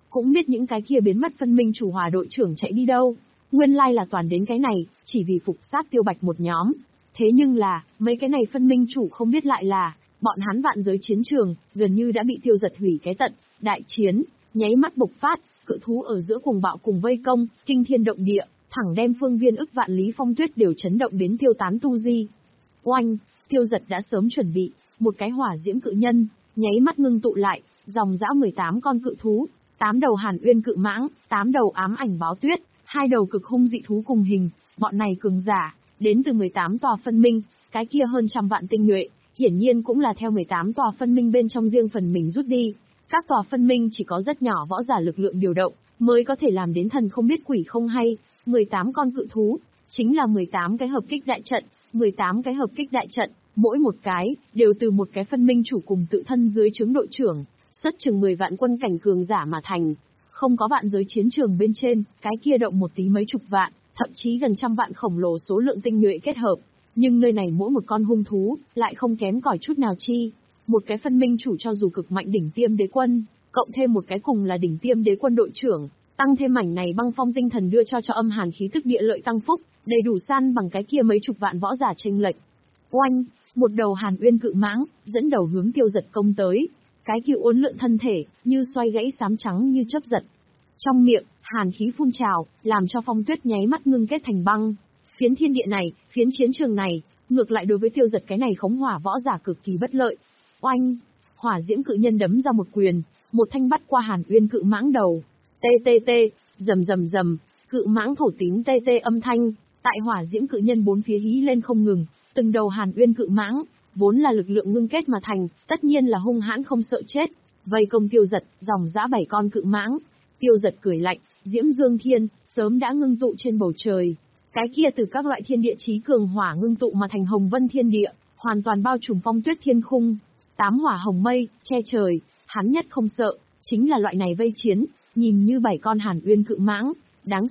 cũng biết những cái kia biến mất phân minh chủ hỏa đội trưởng chạy đi đâu. Nguyên lai là toàn đến cái này, chỉ vì phục sát Tiêu Bạch một nhóm. Thế nhưng là, mấy cái này phân minh chủ không biết lại là, bọn hắn vạn giới chiến trường, gần như đã bị Tiêu Giật hủy cái tận, đại chiến, nháy mắt bộc phát, cự thú ở giữa cuồng bạo cùng vây công, kinh thiên động địa, thẳng đem phương viên ức vạn lý phong tuyết đều chấn động đến tiêu tán tu di. Oanh, Tiêu Giật đã sớm chuẩn bị, một cái hỏa diễm cự nhân, nháy mắt ngưng tụ lại, dòng dã mười tám con cự thú, tám đầu hàn uyên cự mãng, tám đầu ám ảnh báo tuyết, hai đầu cực hung dị thú cùng hình, bọn này cường giả, đến từ mười tám tòa phân minh, cái kia hơn trăm vạn tinh nhuệ, hiển nhiên cũng là theo mười tám tòa phân minh bên trong riêng phần mình rút đi. Các tòa phân minh chỉ có rất nhỏ võ giả lực lượng điều động, mới có thể làm đến thần không biết quỷ không hay. mười tám con cự thú, chính là mười tám cái hợp kích đại trận, mười tám cái hợp kích đại trận, mỗi một cái, đều từ một cái phân minh chủ cùng tự thân dưới trướng đội trưởng, xuất chừng mười vạn quân cảnh cường giả mà thành. Không có vạn giới chiến trường bên trên, cái kia động một tí mấy chục vạn, thậm chí gần trăm vạn khổng lồ số lượng tinh nhuệ kết hợp. Nhưng nơi này mỗi một con hung thú, lại không kém cỏi chút nào chi. Một cái phân minh chủ cho dù cực mạnh đỉnh tiêm đế quân, cộng thêm một cái cùng là đỉnh tiêm đế quân đội trưởng, tăng thêm mảnh này băng phong tinh thần đưa cho cho âm hàn khí tức địa lợi tăng phúc, đầy đủ săn bằng cái kia mấy chục vạn võ giả chênh lệch. Oanh, một đầu hàn uyên cự mãng, dẫn đầu hướng Tiêu Giật công tới. Cái kia uốn lượn thân thể, như xoay gãy xám trắng như chớp giật. Trong miệng, hàn khí phun trào, làm cho phong tuyết nháy mắt ngưng kết thành băng. Phiến thiên địa này, phiến chiến trường này, ngược lại đối với Tiêu Giật cái này khống hỏa võ giả cực kỳ bất lợi. Oanh, hỏa diễm cự nhân đấm ra một quyền, một thanh bắt qua hàn uyên cự mãng đầu. Tê tê tê, rầm rầm rầm, cự mãng thổ tím tê tê âm thanh, tại hỏa diễm cự nhân bốn phía hí lên không ngừng, từng đầu hàn uyên cự mãng, vốn là lực lượng ngưng kết mà thành, tất nhiên là hung hãn không sợ chết, vây công Tiêu Giật, dòng dã bảy con cự mãng. Tiêu Giật cười lạnh, diễm dương thiên, sớm đã ngưng tụ trên bầu trời. Cái kia từ các loại thiên địa chí cường hỏa ngưng tụ mà thành hồng vân thiên địa, hoàn toàn bao trùm phong tuyết thiên khung. Tám hỏa hồng mây, che trời, hắn nhất không sợ, chính là loại này vây chiến, nhìn như bảy con hàn uyên cự mãng,